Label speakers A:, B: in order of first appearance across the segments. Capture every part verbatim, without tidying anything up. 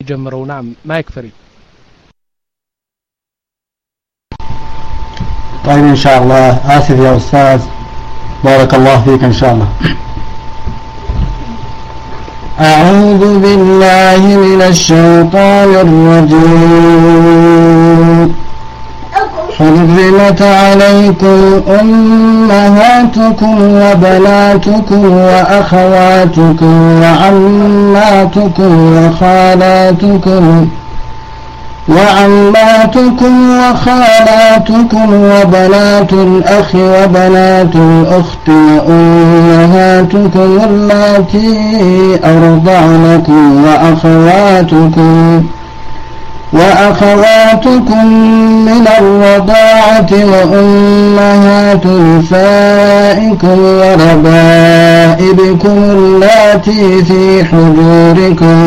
A: يجمروا نعم ما يكفري
B: طيب إن شاء الله. آسف يا أستاذ بارك الله فيك إن شاء الله. أعوذ بالله من الشيطان الرجيم. حرمت عليكم أمهاتكم وبناتكم وأخواتكم وعماتكم وخالاتكم وعماتكم وخالاتكم وبنات الأخ وبنات الأخت وأمهاتكم اللاتي أرضعنكم وأخواتكم وأخواتكم من الرضاعة وأمهات نسائكم وربائبكم اللاتي في حجوركم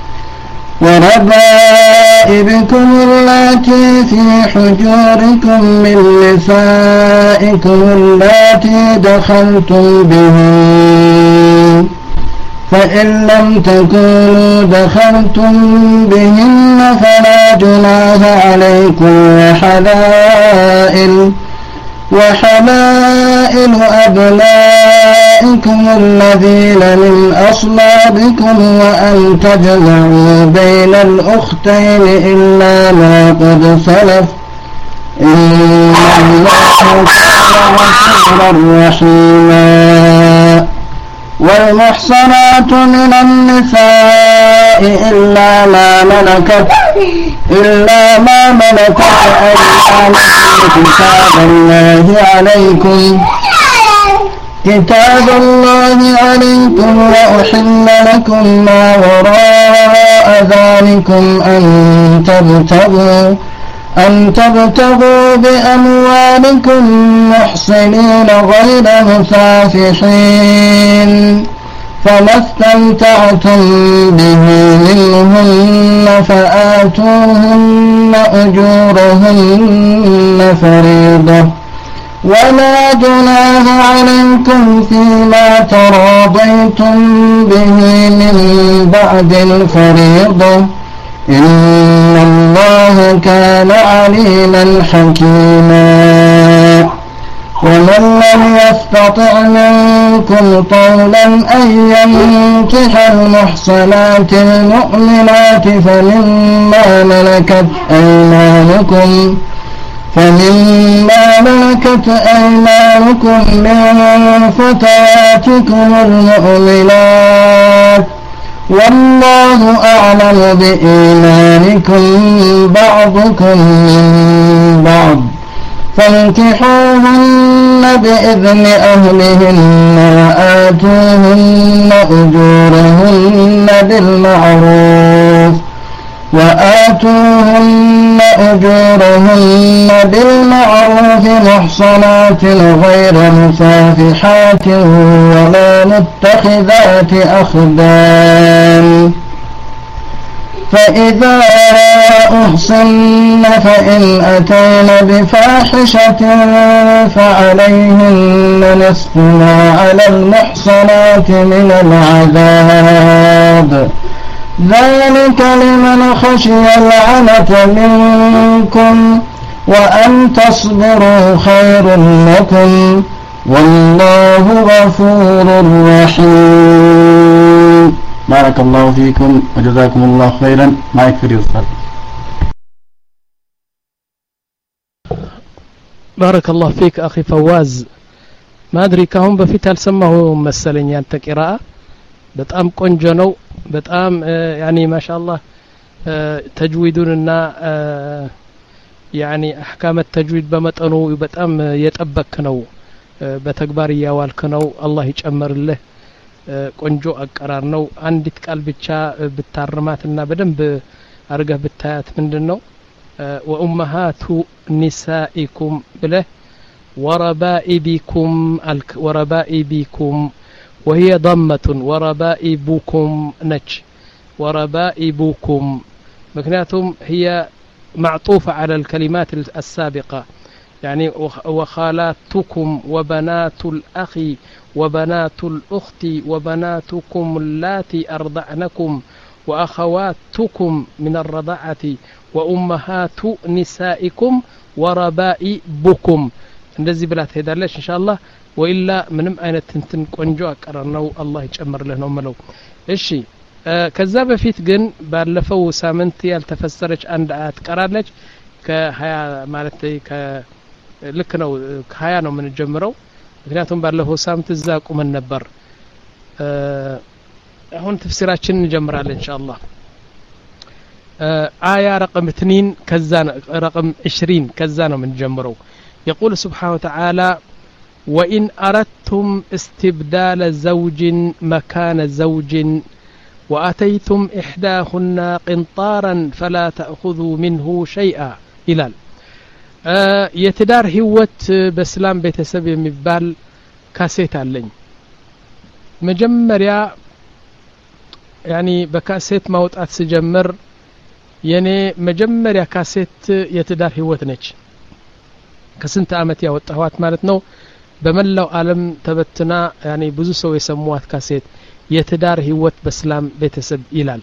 B: وربائبكم اللاتي في حجوركم من نسائكم اللاتي دخلتم بهن فإن لم تكونوا دخلتم بهن فلا جناح عليكم وحلائل وحلائل أبنائكم الذين من أصلابكم وأن تجمعوا بين الأختين إلا ما قد سلف إن الله كان غفورا رحيما. والمحصنات من النساء إلا ما ملكت إلا ما ملكت أيمانكم كتاب الله عليكم كتاب الله عليكم وأحل لكم ما وراء ذلكم أن تبتغوا أن تبتغوا بأموالكم محصنين غير مسافحين فما استمتعتم به منهن فآتوهن أجورهن فريضة ولا جناح عليكم فيما تراضيتم به من بعد الفريضة إن الله كان عليما حكيما. ومن لم يستطع منكم طولا أن ينكح المحصنات المؤمنات فمما ملكت أيمانكم فمما ملكت أيمانكم من فتياتكم المؤمنات والله أعلم بإيمانكم بعضكم من بعض فانكحوهن بإذن أهلهن وآتوهن أجورهن بالمعروف وآتوهن أجورهن بالمعروف محصنات غير مسافحات ولا متخذات أخدان فإذا أحصن فإن أتين بفاحشة فعليهن نصف ما على المحصنات من العذاب ذلك لمن خشي العنة منكم وأن تصبروا خير لكم والله غفور رحيم. بارك الله فيكم وجزاكم الله خيرا. ما يكفي أستاذ.
A: بارك الله فيك أخي فواز. ما أدري كهم بفيت هل سمه مسلين يعني قراءة بتأم قنجنو بتأم يعني ما شاء الله تجويدنا يعني أحكام التجويد بمتأنو بتأم يتأبكنو بتكباري والكنو الله يجمر له ቆንጆ አቀራር ነው። አንዲት ቃል ብቻ ብታርማትና በደንብ አርገህ ብታያት ምንድነው ወኡመሃቱ ኒሳኢኩም ብለ ወረባኢቢኩም አልክ ወረባኢቢኩም وهي ضمة وربائبكم نج وربائبكم مكنياتهم هي معطوفة على الكلمات السابقة يعني وخالاتكم وبنات الأخ وبنات الأخت وبناتكم اللاتي أرضعنكم وأخواتكم من الرضاعة وأمهات نسائكم وربائبكم እንደዚህ ብላ ትሄዳለች ኢንሻአላህ ወኢላ ምንም አይነት እንትን ቆንጆ አቀራርነው አላህ ይጨምር ለነው መለው እሺ ከዛ በፊት ግን ባለፈው ሳምንት ያልተፈሰረች አንድ አያት ቀራለች ከ20 ማለት ከ ልክ ነው ከ20 ነው ምን ጀምረው ምክንያቱም ባለፈው ሳምንት እዛ ቁመን ነበር አሁን ተፍሲራችን እንጀምራለን ኢንሻአላህ آية رقم اثنين كذا رقم عشرين كذا من جمرو يقول سبحانه وتعالى وإن أردتم استبدال زوج مكان زوج وأتيتم إحداهن قنطارا فلا تأخذوا منه شيئا إلى آه يتدار هوت بسلام بيتسب يمبال كاسيت اللين مجمريا يعني بكاسيت موت سجمر የኔ መጀመሪያ ካሴት የትዳር ህይወት ነች ከስንት አመት ያወጣኋት ማለት ነው በመላው ዓለም ተበትና ያኒ ብዙ ሰው የሰሙዋት ካሴት የትዳር ህይወት በእስላም ቤተሰብ ይላል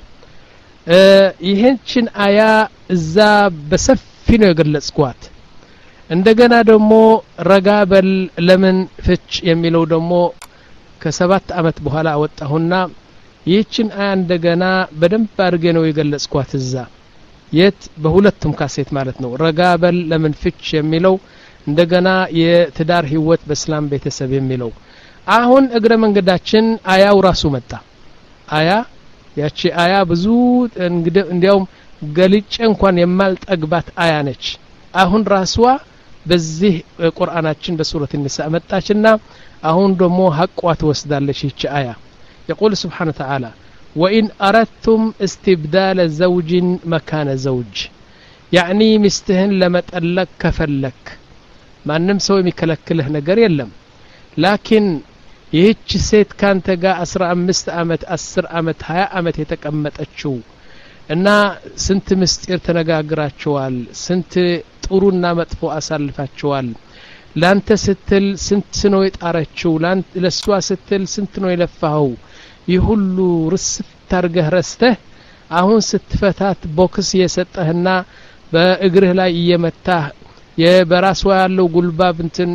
A: ይሄችን አያ እዛ በሰፊ ነው የገለጽኳት እንደገና ደግሞ ረጋበል ለምን ፍች የሚለው ደግሞ ከሰባት አመት በኋላ አወጣሁና ይህችን አያ እንደገና በደንብ አድርጌ ነው የገለጽኳት እዛ የት በሁለቱም ካሴት ማለት ነው ረጋበል ለምን ፍች የሚለው እንደገና የትዳር ህይወት በእስላም ቤተሰብ የሚለው አሁን እግረ መንገዳችን አያው ራሱ መጣ አያ ያቺ አያ ብዙ እንዲያውም ገልጬ እንኳን የማልጠግባት አያ ነች አሁን ራስዋ በዚህ ቁርአናችን በሱረት النሳ መጣችና አሁን ደግሞ ሐቋ ትወስዳለች ይቺ አያ يقول سبحانه وتعالى وإن أردتم استبدال زوج مكان زوج يعني مستهن لما تألك كفلك ما نمسو يمكلكله نقر يلم لكن يهيش سيت كان تقا أسر أمست أمت أسر أمت هيا أمت يتكأمت أتشو إنا سنت مستير تنقاقرات شوال سنت طرونا مطفو أسالفات شوال لانت ستل سنت سنويت أرتشو لانت لسوا ستل سنت نو يلفهو ይሁሉ ርስት ታርገህ ረስተህ አሁን ስትፈታት ቦክስ የሰጠህና በእግርህ ላይ እየመታህ የበራስዋ ያለው ጉልባብ እንትን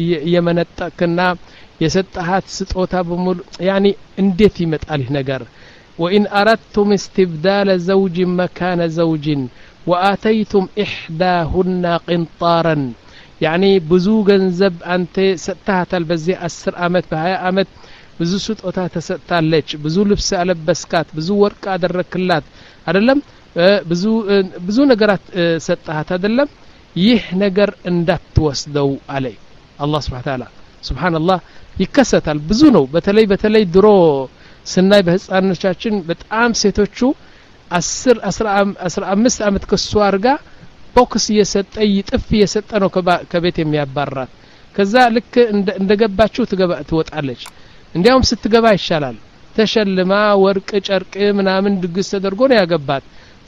A: እየመነጠቅና የሰጠሃት ስጦታ በሙሉ ያኒ እንዴት ይመጣል ይህ ነገር وإن أردتم استبدال زوج مكان زوج وآتيتم إحداهن قنطارا يعني ብዙ ገንዘብ አንተ ሰጣሃታል በዚህ አስር አመት በ20 አመት ብዙ ስጦታ ተሰጣለች ብዙ ልብስ አለበስካት ብዙ ወርቅ አደረክላት አይደለም ብዙ ብዙ ነገራት ሰጣሃት አይደለም ይህ ነገር እንዳትወስደው አለይ አላህ Subhanahu Ta'ala Subhanallah ይከሰታል ብዙ ነው በተለይ በተለይ ድሮ ስናይ በህፃኖቻችን በጣም ሴቶቹ አስር አስራ አምስት አመት ከሷ አርጋ ቦክስ እየሰጠ ይጥፍ እየሰጠ ነው ከቤት የሚያባራት ከዛ ልክ እንደገባችሁ ትገባ ትወጣለች እንዲያውም ስትገባ ይሻላል ተሸልማ ወርቅ ጨርቅ ምናምን ድግስ ተደርጎ ነው ያገባት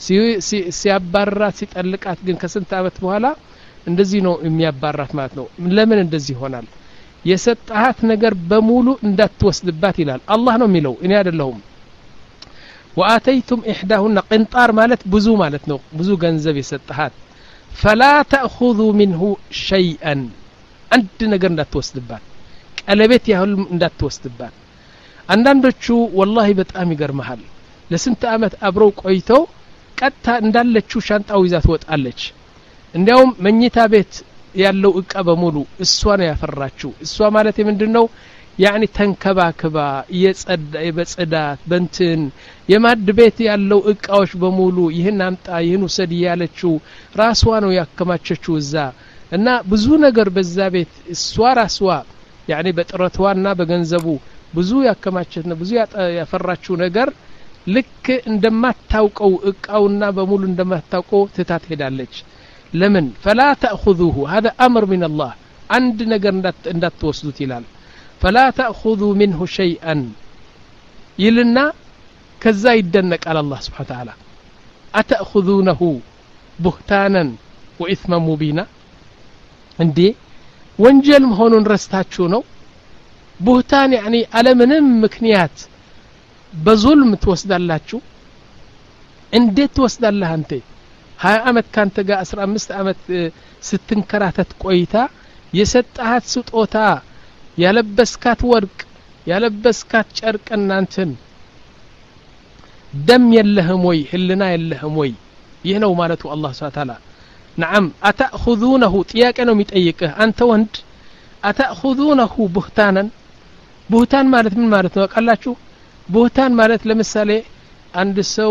A: ሲያባራት ሲጠልቃት ግን ከስንት አመት በኋላ እንደዚህ ነው የሚያባራት ማለት ነው ለምን እንደዚህ ይሆናል የሰጣሃት ነገር በሙሉ እንዳትወስድባት ይላል አላህ ነው የሚለው እኔ አይደለሁም وآتيتم إحداهن قنطار مالت ብዙ ማለት ነው ብዙ ገንዘብ የሰጣሃት فلا تأخذوا منه شيئا አንድ ነገር እንዳትወስድባት ቀለበት ያህል እንዳትወስድባት አንዳንዶቹ والله በጣም ይገርማል ለስንት አመት አብረው ቆይተው ቀጣ እንዳለችው ሻንጣው ይዛት ወጣለች እንዲያውም መኝታ ቤት ያለው እቃ በሙሉ እሷ ነው ያፈራችው እሷ ማለት ምንድነው يعني ተንከባከባ የጸዳ የበጸዳት በንትን የማድ ቤት ያለው እቃዎች በሙሉ ይሄን አምጣ ይሄን ወሰድ ያለችው ራስዋ ነው ያከማቸችው እዛ እና ብዙ ነገር በዛ ቤት እሷ ራስዋ يعني በጥረቷና በገንዘቡ ብዙ ያከማቸችና ብዙ ያፈራችው ነገር ልክ እንደማታውቀው እቃውና በሙሉ እንደማታውቀው ትታት ሄዳለች ለምን فلا تأخذوه هذا أمر من الله عند ነገር እንዳትወስዱት ይላል فلا تأخذوا منه شيئا يلنا كذا يدنك على الله سبحانه وتعالى أتأخذونه بهتانا وإثما مبينا عندي ወንጀል መሆኑን ረስታችሁ ነው بهتان يعني على ምንም ምክንያት በዙልም ትወስዳላችሁ እንዴት ትወስዳለህ አንተ ሀያ አመት ካንተ ጋር አስራ አምስት አመት ስትንከራተት ቆይታ የሰጣሃት ስጦታ ያለበስካት ወርቅ ያለበስካት ጨርቅ እናንተን ደም የለህም ወይ ህልና የለህም ወይ ይህ ነው ማለቱ አላህ Subhanahu Wa Ta'ala نعم أتأخذونه ጥያቄ ነው የሚጠይቅህ አንተ ወንድ أتأخذونه بهتانا بهتان ማለት ምን ማለት ነው አቃላችሁ بهتان ማለት ለምሳሌ አንድ ሰው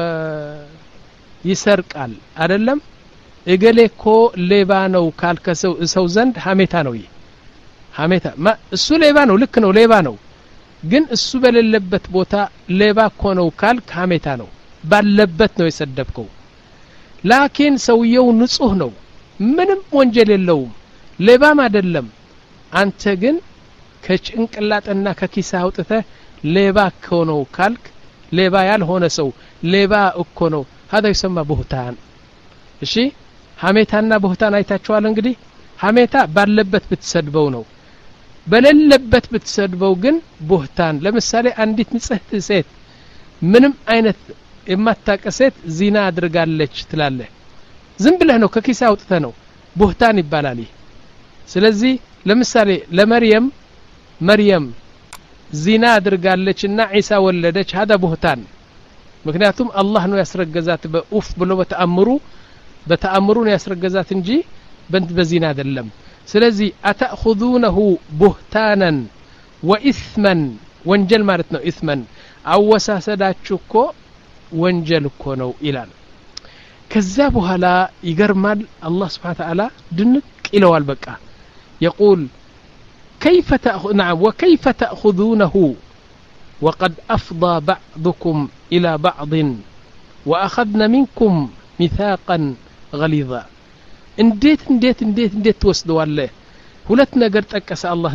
A: ይሰርቃል አይደለም እገሌኮ ሌባ ነው ካልከሰው ሰው ዘንድ ሐሜታ ነው ይሄ ሐሜታ እሱ ሌባ ነው ልክ ነው ሌባ ነው ግን እሱ በሌለበት ቦታ ሌባ እኮ ነው ካልክ ሐሜታ ነው ባለበት ነው የሰደብከው ላኪን ሰውየው ንጹህ ነው ምንም ወንጀል የለውም ሌባም አይደለም አንተ ግን ከጭንቅላትና ከኪሳ አውጥተህ ሌባ እኮ ነው ካልክ ሌባ ያልሆነ ሰው ሌባ እኮ ነው هذا يسمى بهتان እሺ ሐሜታና بهتان አይታችኋል እንግዲህ ሐሜታ ባለበት ብትሰድበው ነው በሌለበት ብትሰድበው ግን بهتان ለምሳሌ አንዲት ንጽህት ሴት ምንም አይነት የማታቀሰት ዚና አድርጋለች ትላለህ ዝም ብለህ ነው ከኪሳ አውጥተህ ነው بهتان ይባላል ስለዚህ ለምሳሌ ለመርየም መርየም ዚና አድርጋለችና ኢሳ ወለደች هذا بهتان ምክንያቱም አላህ ነው ያስረገዛት በኡፍ ብሎ በተአምሩ በተአምሩ ነው ያስረገዛት እንጂ በንት በዚና አይደለም ስለዚህ አተأخذونه بهتانا واثما ወንጀል ማለት ነው ኢስመን አወሳሰዳችሁ እኮ ወንጀል እኮ ነው ይላል ከዛ በኋላ ይገርማል አላህ Subhanahu Wa Ta'ala ድንቅ ይለዋል በቃ يقول كيف تأخذ نعم وكيف تأخذونه وقد أفضى بعضكم إلى بعض وأخذنا منكم ميثاقا غليظا انديت انديت انديت انديت توسدوا الله ሁለት ነገር ጠቀሰ አላህ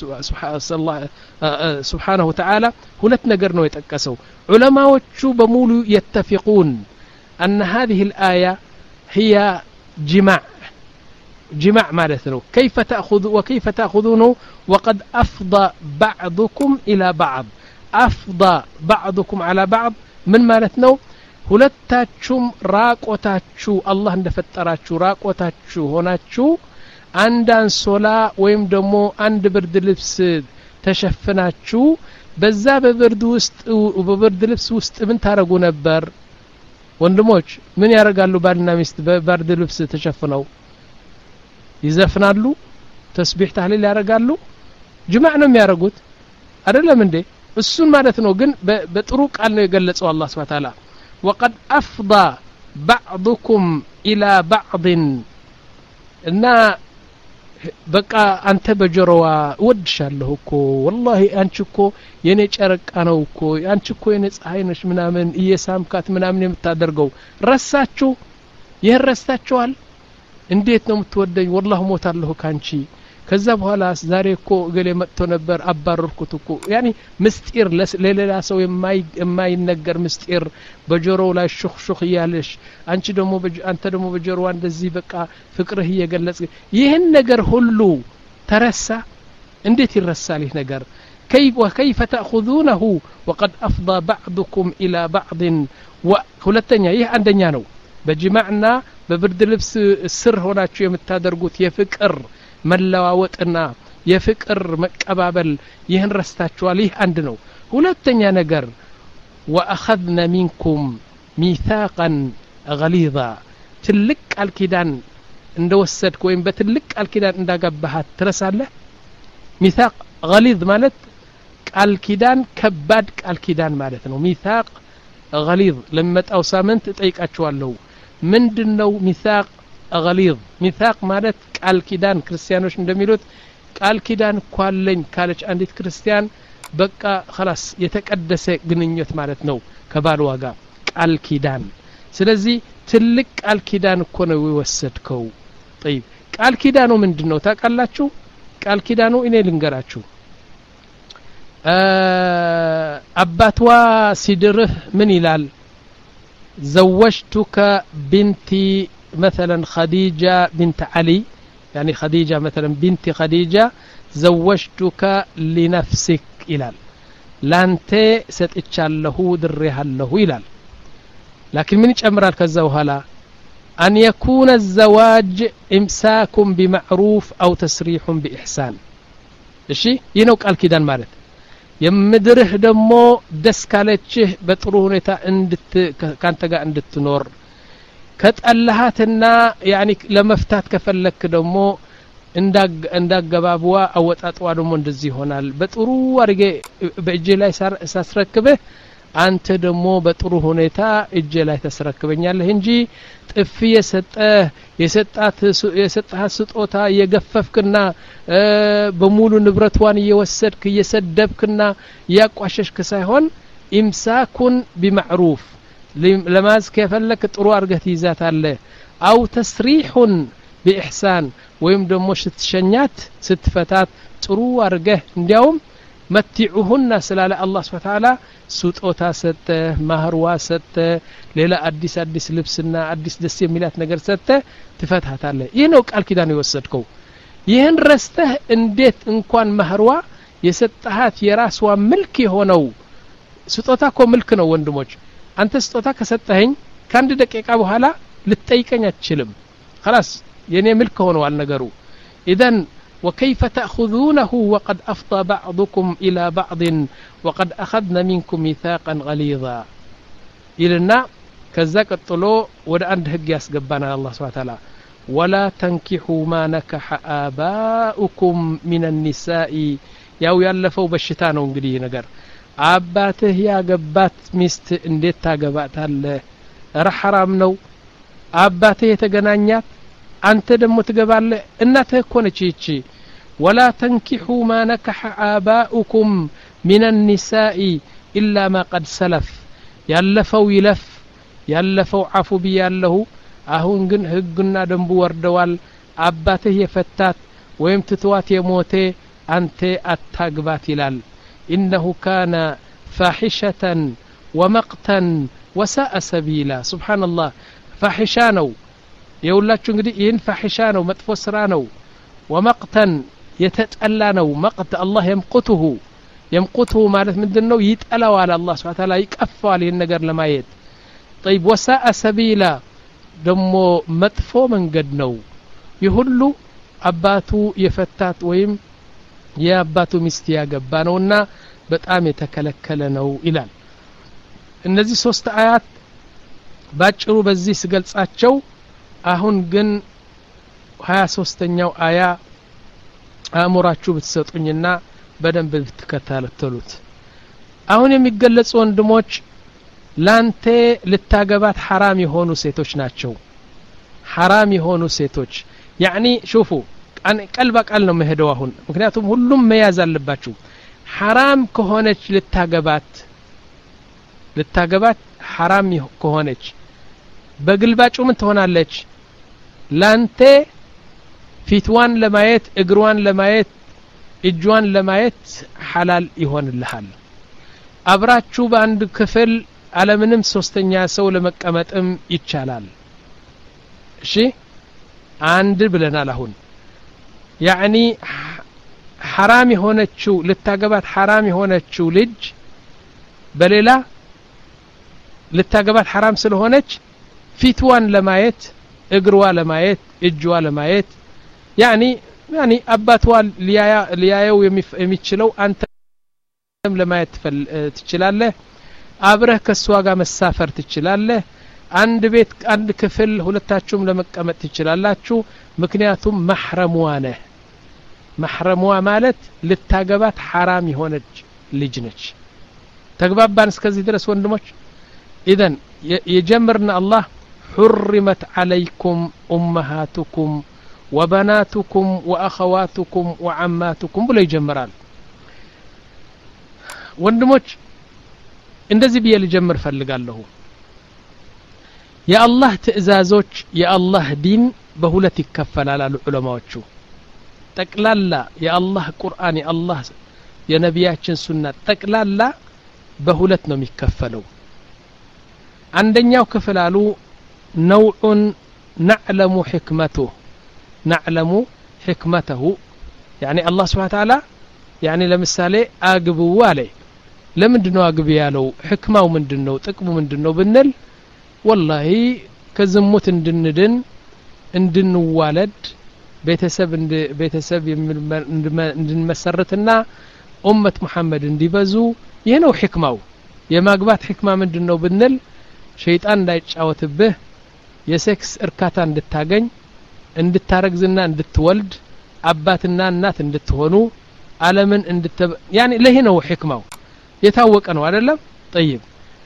A: سبحانه وتعالى ሁለት ነገር ነው የጠቀሰው ዑለማዎቹ በሙሉ يتفقون أن هذه الآية هي جماع جماع معناته كيف تأخذ وكيف تأخذونه وقد أفضى بعضكم إلى بعض أفضى بعضكم على بعض من معناته ሁለታችሁም ራቆታችሁ አላህ እንደፈጠራችሁ ራቆታችሁ ሆናችሁ አንድ አንሶላ ወይም ደግሞ አንድ ብርድ ልብስ ተሸፍናችሁ በዛ በብርድ ውስጥ በብርድ ልብስ ውስጥ ምን ታረጉ ነበር ወንድሞች ምን ያረጋሉ ባልና ሚስት በብርድ ልብስ ተሸፍነው ይዘፍናሉ ተስቢህ ተህሊል ያረጋሉ ጅማዕ ነው የሚያረጉት አይደለም እንዴ እሱን ማለት ነው ግን በጥሩ ቃል ነው የገለጸው አላህ Subhanahu Wa Ta'ala وقد أفضى بعضكم إلى بعض እና በቃ አንተ በጆሮዋ ወድሻለሁ እኮ والله አንቺ እኮ የኔ ጨረቃ ነው እኮ አንቺ እኮ የኔ ፀሐይ ነሽ ምናምን እየሳምካት ምናምን የምታደርገው ረሳችሁ ይረሳችኋል እንዴት ነው የምትወደኝ والله ሞታለሁ ካንቺ ከዛ በኋላ ዛሬ እኮ ገሌ መጥቶ ነበር አባረርኩት እኮ ያኒ ምስጢር ለሌላ ሰው የማይ የማይነገር ምስጢር በጆሮው ላይ ሹኽ ሹኽ ያለሽ አንቺ ደሞ አንተ ደሞ በጆሮዋ እንደዚህ በቃ ፍቅርህ እየገለጽ ይሄን ነገር ሁሉ ተረሳ እንዴት ይረሳል ይሄ ነገር كيف وكيف تأخذونه وقد أفضى بعضكم إلى بعض وሁለተኛ ይሄ አንደኛ ነው በጅማዕና በብርድ ልብስ ስር ሆናችሁ የምታደርጉት የፍቅር መለዋወጥና የፍቅር መቀባበል ይህን ረስታችኋል ይህ አንድ ነው ሁለተኛ ነገር وأخذنا منكم ميثاقا غليظا ትልቅ ቃል ኪዳን እንደወሰድክ ወይም በትልቅ ቃል ኪዳን እንዳገባሃት ትረሳለህ ميثاق غليظ ማለት ቃል ኪዳን ከባድ ቃል ኪዳን ማለት ነው ميثاق غليظ ለመጣው ሳምንት ጠይቃችኋለሁ ምንድነው ميثاق غليظ ميثاق ማለት ቃል ኪዳን ክርስቲያኖች እንደሚሉት ቃል ኪዳን ኳለኝ ካለች አንዲት ክርስቲያን በቃ خلاص የተቀደሰ ግንኙነት ማለት ነው ከባልዋ ጋር ቃል ኪዳን ስለዚህ ትልቅ ቃል ኪዳን እኮ ነው የወሰድከው طيب ቃል ኪዳኑ ምንድነው ታውቃላችሁ ቃል ኪዳኑ እኔ ልንገራችሁ አባቷ ሲድርህ ምን ይላል زوجتك بنتي مثلا خديجة بنت علي يعني خديجة مثلا بنت خديجة زوجتك لنفسك إلال لانت ستتشاله درها له إلال لكن من يጨምራል ከዛ በኋላ أن يكون الزواج إمساك بمعروف أو تسريح بإحسان እሺ ይህ ነው ቃል ኪዳን ማለት የምድርህ ደሞ ደስ ካለችህ በጥሩ ሁኔታ እንድት ካንተ ጋር እንድትኖር ከጠላሃትና ያኒ ለመፍታት ከፈለክ ደሞ እንዳገባብዋ አወጣጣዋ ደሞ እንደዚህ ይሆናል በጥሩ አርጌ በእጄ ላይ ሳስረክበህ አንተ ደሞ በጥሩ ሁኔታ እጄ ላይ ተስረክበኛለህ እንጂ ጥፊ የሰጠ የሰጣት የሰጣህ ስጦታ የገፈፍክና በሙሉ ንብረቷን እየወሰድክ እየሰደብክና ያቋሸሽክ ሳይሆን ኢምሳኩን ቢማዕሩፍ ለማዝ ከፈለክ ጥሩ አርገህ ትይዛታለህ አው ተስሪሑን بإحسان ወይም ደሞ ስትሸኛት ስትፈታት ጥሩ አርገህ እንዲያውም መትዑሁና ስላለ አላህ Subhanahu Wa Ta'ala ስጦታ ሰጠ ማህርዋ ሰጠ ሌላ አዲስ አዲስ ልብስና አዲስ ደስ የሚላት ነገር ሰጠ ትፈታታለህ ይህ ነው ቃል ኪዳን የወሰድከው ይህን ረስተህ እንዴት እንኳን ማህርዋ የሰጣሃት የራስዋ መልክ የሆነው ስጦታ እኮ መልክ ነው ወንድሞች አንተ ስጦታ ከሰጠኸኝ ከአንድ ደቂቃ በኋላ ልትጠይቀኝ አትችልም خلاص የኔ መልክ ሆነዋል ነገሩ اذن وكيف تأخذونه وقد أفضى بعضكم إلى بعض وقد أخذنا منكم ميثاقا غليظا إلنا كذا قطلو ودا عند حق ياسغبانا الله سبحانه وتعالى ولا تنكحوا ما نكح آباؤكم من النساء ያው ያለፈው በሽታ ነው እንግዲህ ነገር አባትህ ያገባት ሚስት እንዴት ታገባታለህ ኧረ حرام ነው አባትህ የተገናኛት አንተ ደሞ ትገባለህ እናትህ እኮ ነች እቺ ولا تنكحوا ما نكح آباؤكم من النساء إلا ما قد سلف ያለፈው ይለፍ ያለፈው አፉ ቢያለሁ አሁን ግን ህግና ደንቡ ወርደዋል አባትህ የፈታት ወይም ትተዋት የሞተ አንተ አታግባት ይላል إنه كان فاحشة ومقتا وساء سبيلا سبحان الله فاحشة ነው የውላችሁ እንግዲህ ይህን ፋሒሻ ነው መጥፎ ስራ ነው ወመቅተን የተጠላ ነው መቅት አላህ يمقته يمقته ማለት ምንድነው ይጠላዋል አላህ Subhanahu Wa Ta'ala ይቀፋዋል ይህን ነገር ለማየት طيب وساء سبيلا ደሞ መጥፎ መንገድ ነው ይሁሉ አባቱ የፈታት ወይም የአባቱ ሚስት ያገባ ነውና በጣም የተከለከለ ነው ይላል እነዚህ ሶስት አያት ባጭሩ በዚህ ስገልጻቸው አሁን ግን ሀያ ሶስተኛው አያ አእምራችሁ ብትሰጡኝና በደንብ ብትከታተሉት አሁን የሚገለጹ ወንድሞች ላንተ ልታገባት حرام የሆኑ ሴቶች ናቸው حرام የሆኑ ሴቶች يعني شوفوا ቀልባ ቃል ነው መሄደው አሁን ምክንያቱም ሁሉም መያዝ አለባችሁ حرام ከሆነች ልታገባት ልታገባት حرام ከሆነች በግልባጩ ምን ትሆናለች ላንተ ፊትዋን ለማየት እግሯን ለማየት እጇን ለማየት حلال ይሆንልሃል አብራችሁ በአንድ ክፍል አለምንም ሶስተኛ ሰው ለመቀመጥም ይቻላል እሺ አንድ ብለናል አሁን يعني حرام የሆነችው ልታገባት حرام የሆነችው ልጅ በሌላ ልታገባት حرام ስለሆነች ፊትዋን ለማየት እግሯ ለማየት እጇ ለማየት يعني يعني አባቷ ሊያየው የሚችለው አንተም ለማየት ትችላለህ አብረህ ከሷ ጋር መሳፈር ትችላለህ አንድ ቤት አንድ ክፍል ሁለታችሁም ለመቀመጥ ትችላላችሁ ምክንያቱም محرمዋ ነህ محرمዋ ማለት ልታገባት حرام የሆነች ልጅ ነች ተግባባን እስከዚህ ድረስ ወንድሞች اذا يجمرنا الله حرمت عليكم امهاتكم وبناتكم واخواتكم وعماتكم ብሎ ይጀምራል ወንድሞች እንደዚህ ብዬ ልጀምር ፈልጋለሁ የአላህ ትእዛዞች የአላህ ዲን በሁለት ይከፈላል አሉ ዑለማዎቹ ጠቅላላ የአላህ ቁርአን የአላህ የነቢያችን ሱና ጠቅላላ በሁለት ነው የሚከፈለው አንደኛው ክፍል አሉ ነውዑን نعلم حكمته نعلم حكمته يعني الله سبحانه وتعالى يعني ለምሳሌ አግቡ አለ ለምንድነው አግቡ ያለው ህክማው ምንድነው ጥቅሙ ምንድነው ብንል والله ከዝሙት እንድንድን እንድንዋለድ ቤተሰብ እንደ ቤተሰብ እንድንመሰርትና ኡመት መሐመድ እንዲበዙ ይሄ ነው ህክማው የማግባት ህክማ ምንድነው ብንል ሸይጣን እንዳይጫወትብህ የሴክስ እርካታ እንድታገኝ እንድታረግዝና እንድትወልድ አባትና እናት እንድትሆኑ ዓለምን እንድት ያኒ ለሄ ነው ህክማው የታወቀ ነው አይደለም طيب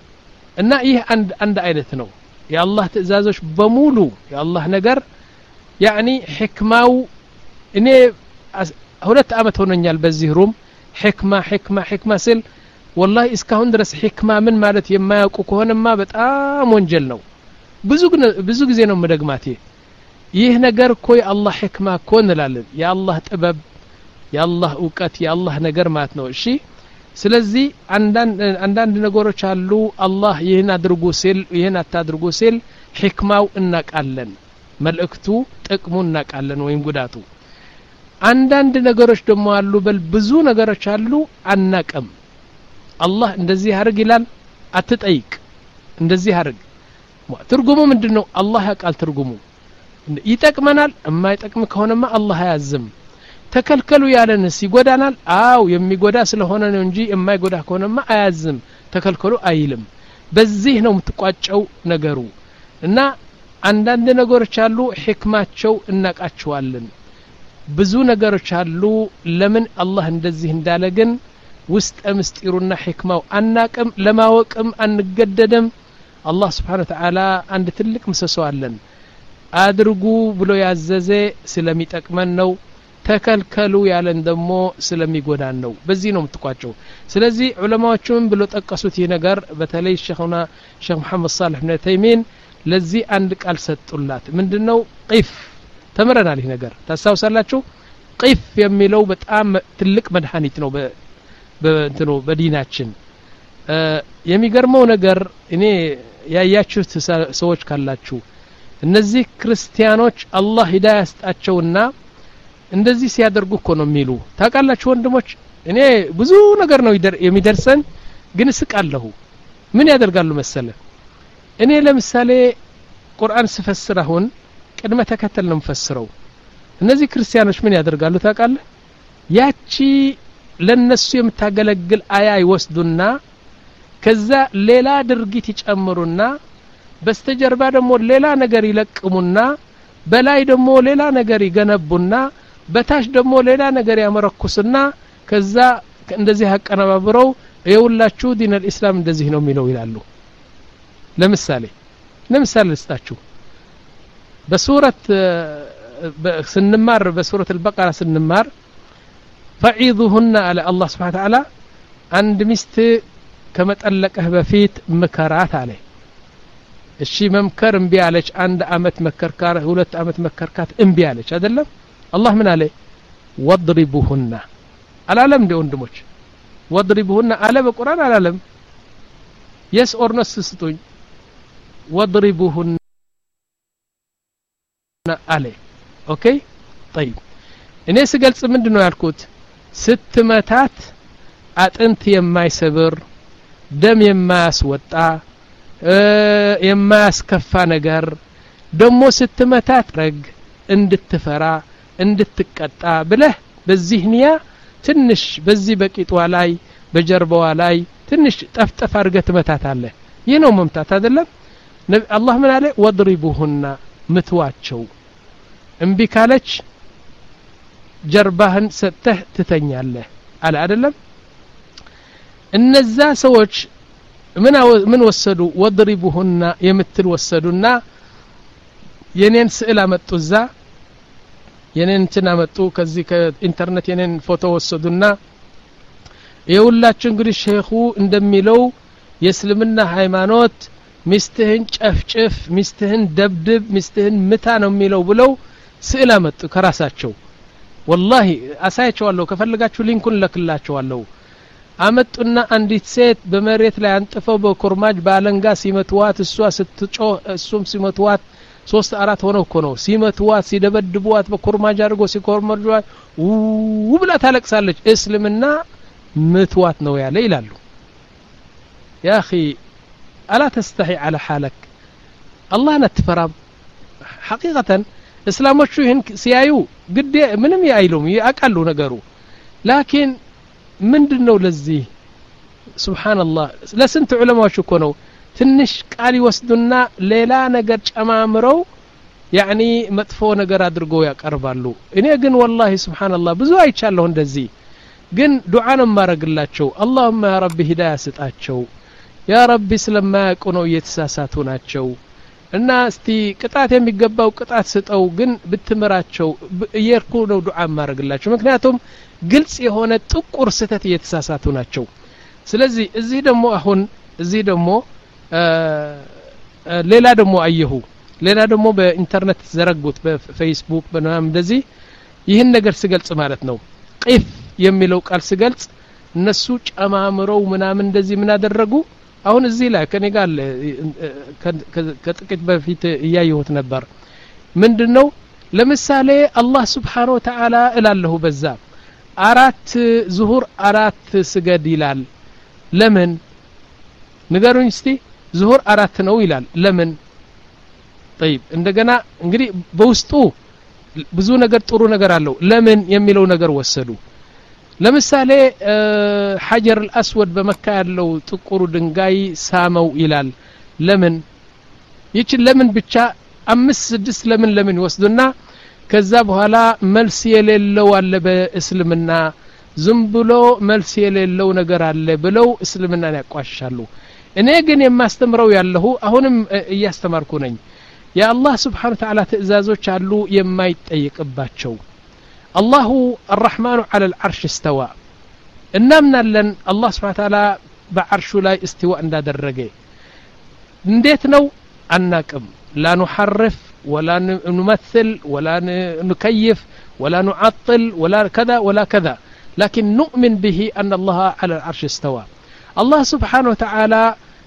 A: እና ይህ አንድ አንድ አይነት ነው የአላህ ትእዛዞች በሙሉ የአላህ ነገር ያኒ ህክማው እኔ ሁለት አመት ሆነኛል በዚህ ሩም ህክማ ህክማ ህክማ ስል والله እስካሁን ድረስ ህክማ ምን ማለት የማያውቁ ከሆነማ በጣም ወንጀል ነው ብዙ ብዙ ጊዜ ነው መደግማቴ ይህ ነገር እኮ የአላህ ህክማ እኮ እንላለን የአላህ ጥበብ የአላህ ዕውቀት የአላህ ነገር ማለት ነው እሺ ስለዚህ አንዳንድ አንዳንድ ነገሮች አሉ አላህ ይህን አድርጉ ሲል ይህን አታድርጉ ሲል ህክማው እናቃለን መልእክቱ ጥቅሙ እናቃለን ወይም ጉዳቱ አንዳንድ ነገሮች ደግሞ አሉ በል ብዙ ነገሮች አሉ አናቀም አላህ እንደዚህ ያርግ ይላል አትጠይቅ እንደዚህ ያርግ ትርጉሙ ምንድነው አላህ ያቃል ትርጉሙ ይጠቅመናል የማይጠቅም ከሆነማ አላህ ያዝም ተከልከሉ ያለንስ ይጎዳናል አው የሚጎዳ ስለሆነ ነው እንጂ የማይጎዳ ከሆነማ አያዝም ተከልከሉ አይልም በዚህ ነው የምትቋጨው ነገሩ እና አንዳንድ ነገሮች አሉ ህክማቸው እናቃቸዋለን ብዙ ነገሮች አሉ ለምን አላህ እንደዚህ እንዳለ ግን ውስጥ ምስጢሩና ህክማው አናቅም ለማወቅም አንገደደም አላህ Subhanahu Wa Ta'ala አንድ ትልቅ ምሰሶ አለን አድርጉ ብሎ ያዘዘ ስለሚጠቅመን ነው ተከልከሉ ያለን ደግሞ ስለሚጎዳን ነው በዚህ ነው የምትቋጨው ስለዚህ ዑለማዎቹም ብሎ ጠቀሱት ይሄ ነገር በተለይ ሸኹና ሸኽ መሐመድ ሷሊህ ኢብኑ ተይሚን ለዚህ አንድ ቃል ሰጡላት ምንድነው ቂፍ ተመረናል ይሄ ነገር ታሳውሳላችሁ ቂፍ የሚለው በጣም ትልቅ መድኃኒት ነው በእንትኑ በዲናችን የሚገርመው ነገር እኔ ያያችሁት ሰዎች ካላችሁ እነዚህ ክርስቲያኖች አላህ ሂዳያ ያስጣቸውና እንደዚህ ሲያደርጉ እኮ ነው የሚሉ ታውቃላችሁ ወንድሞች እኔ ብዙ ነገር ነው የሚደርሰን ግን ስቃለሁ ምን ያደርጋሉ መሰለ እኔ ለምሳሌ ቁርአን ስፈስር አሁን ቅድመ ተከተል ነው መፈስረው እነዚህ ክርስቲያኖች ምን ያደርጋሉ ታውቃለህ ያቺ ለነሱ የምታገለግል አያ ይወስዱና ከዛ ሌላ ድርጊት ይጨምሩና በስተጀርባ ደግሞ ሌላ ነገር ይለቅሙና በላይ ደግሞ ሌላ ነገር ይገነቡና በታች ደግሞ ሌላ ነገር ያመረኩስና ከዛ እንደዚህ አቀነባብረው የውላችሁ ዲን الاسلام እንደዚህ ነው የሚለው ይላሉ ለምሳሌ ለምሳሌ ልስጣችሁ በሱረት ስንማር በሱረት البقره ስንማር فعيذهن على الله سبحانه وتعالى عند ሚስት ከመጠለቀህ በፊት ምከራት አለ እሺ መምከር እምቢ አለች አንድ አመት መከርካር ሁለት አመት መከርካት እምቢ አለች አይደለም አላህ ምን አለ ወድሪቡሁና አላለም እንደ ወንድሞች ወድሪቡሁና አለ በቁርአን አላለም yes or no ስጡኝ ወድሪቡሁና አለ ኦኬ طيب እኔ ስገልጽ ምንድነው ያልኩት ስትመታት አጥንት የማይሰብር ደም የማያስወጣ የማያስከፋ ነገር ደሞ ስትመታት ረግ እንድትፈራ እንድትቀጣ ብለህ በዚህ ንያ ትንሽ በዚህ በቂጧ ላይ በጀርባዋ ላይ ትንሽ ጠፍጠፍ አድርገህ ትመታታለህ ይህ ነው መምታት አይደለም አላህ ምን አለ ወድሪቡሁና ምትዋቸው እምቢ ካለች ጀርባህን ሰጥተህ ትተኛለህ አለ አይደለም እነዛ ሰዎች ምን ምን ወሰዱ ወድሪቡሁና የምትል ወሰዱና የኔን ስዕል አመጡዛ የኔን እንትና መጡ ከዚህ ከኢንተርኔት የኔን ፎቶ ወሰዱና የሁላችን እንግዲህ ሼኹ እንደሚለው የእስልምና ሃይማኖት ሚስትህን ጨፍጭፍ ሚስትህን ደብድብ ሚስትህን ምታ ነው የሚለው ብለው ስዕል አመጡ ከራሳቸው والله አሳያቸዋለሁ ከፈልጋችሁ ሊንኩን ለክላቸዋለሁ አመጡና አንዲት ሴት በመሬት ላይ አንጥፈው በኮርማጅ ባለንጋ ሲመቱዋት እሷ ስትጮህ እሱም ሲመቱዋት ሶስት አራት ሆነው እኮ ነው ሲመቱዋት ሲደበድቡዋት በኮርማጅ አድርጎ ሲኮርመጇት ውብላ ታለቅሳለች እስልምና ምትዋት ነው ያለ ይላሉ يا اخي الا تستحي على حالك الله نتفرام حقيقة እስላሞቹ ይህን ሲያዩ ግዴ ምንም ያይሉም ያቃሉ ነገሩ ላኪን ምንድነው ለዚህ ሱብሃንአላህ ለስንት ዑለማዎች እኮ ነው ትንሽ ቃል ይወስዱና ሌላ ነገር ጨማምረው ያኒ መጥፎ ነገር አድርገው ያቀርባሉ እኔ ግን ወላሂ ሱብሃንአላህ ብዙ አይቻለሁ እንደዚህ ግን ዱዓን ማረግላቸው አላሁማ ያ ረቢ ሂዳያ ስጣቸው ያ ረቢ ስለማያውቁ ነው እየተሳሳቱ ናቸው እና እስቲ ቅጣት የሚገባው ቅጣት ስጠው ግን ብትምራቸው እየርኩ ነው ዱዓ ማረግላቸው ምክንያቱም ግልጽ የሆነ ጥቁር ስተት እየተሳሳቱ ናቸው ስለዚህ እዚህ ደግሞ አሁን እዚህ ደግሞ ሌላ ደግሞ አየሁ ሌላ ደግሞ በኢንተርኔት ዘረጉት በፌስቡክ በናም እንደዚህ ይህን ነገር ሲገልጽ ማለት ነው ቂፍ የሚለው ቃል ሲገልጽ እነሱ ጨማምረው ምናምን እንደዚህ ምን አደረጉ አሁን እዚህ ላይ ከኔ ጋር ከጥቂት በፊት እያየሁት ነበር ምንድነው ለምሳሌ አላህ Subhanahu Wa Ta'ala እላለሁ በዛ አራት ዙሁር አራት ስገድ ይላል ለምን ንገሩኝ እስቲ ዙሁር አራት ነው ይላል ለምን طيب እንደገና እንግዲህ በውስጡ ብዙ ነገር ጥሩ ነገር አለው ለምን የሚለው ነገር ወሰዱ ለምሳሌ ሐጀር الاسود በመካ ያለው ጥቁሩ ድንጋይ ሳመው ይላል ለምን ይች ለምን ብቻ አምስት ስድስት ለምን ለምን ይወስዱና ከዛ በኋላ መልስ የሌለው አለ በእስልምና ዝም ብሎ መልስ የሌለው ነገር አለ ብለው እስልምናን ያቋሻሉ እኔ ግን የማስተምረው ያለሁ አሁንም እያስተማርኩ ነኝ ያ አላህ Subhanahu Wa Ta'ala ትእዛዞች አሉ የማይጠይቅባቸው الله الرحمن على العرش استوى انمنا لن الله سبحانه وتعالى بعرشه لا استواء እንዳደረገ እንዴት ነው አናቅም لا نحرف ولا نمثل ولا نكيف ولا نعطل ولا كذا ولا كذا لكن نؤمن به أن الله على العرش استوى الله سبحانه وتعالى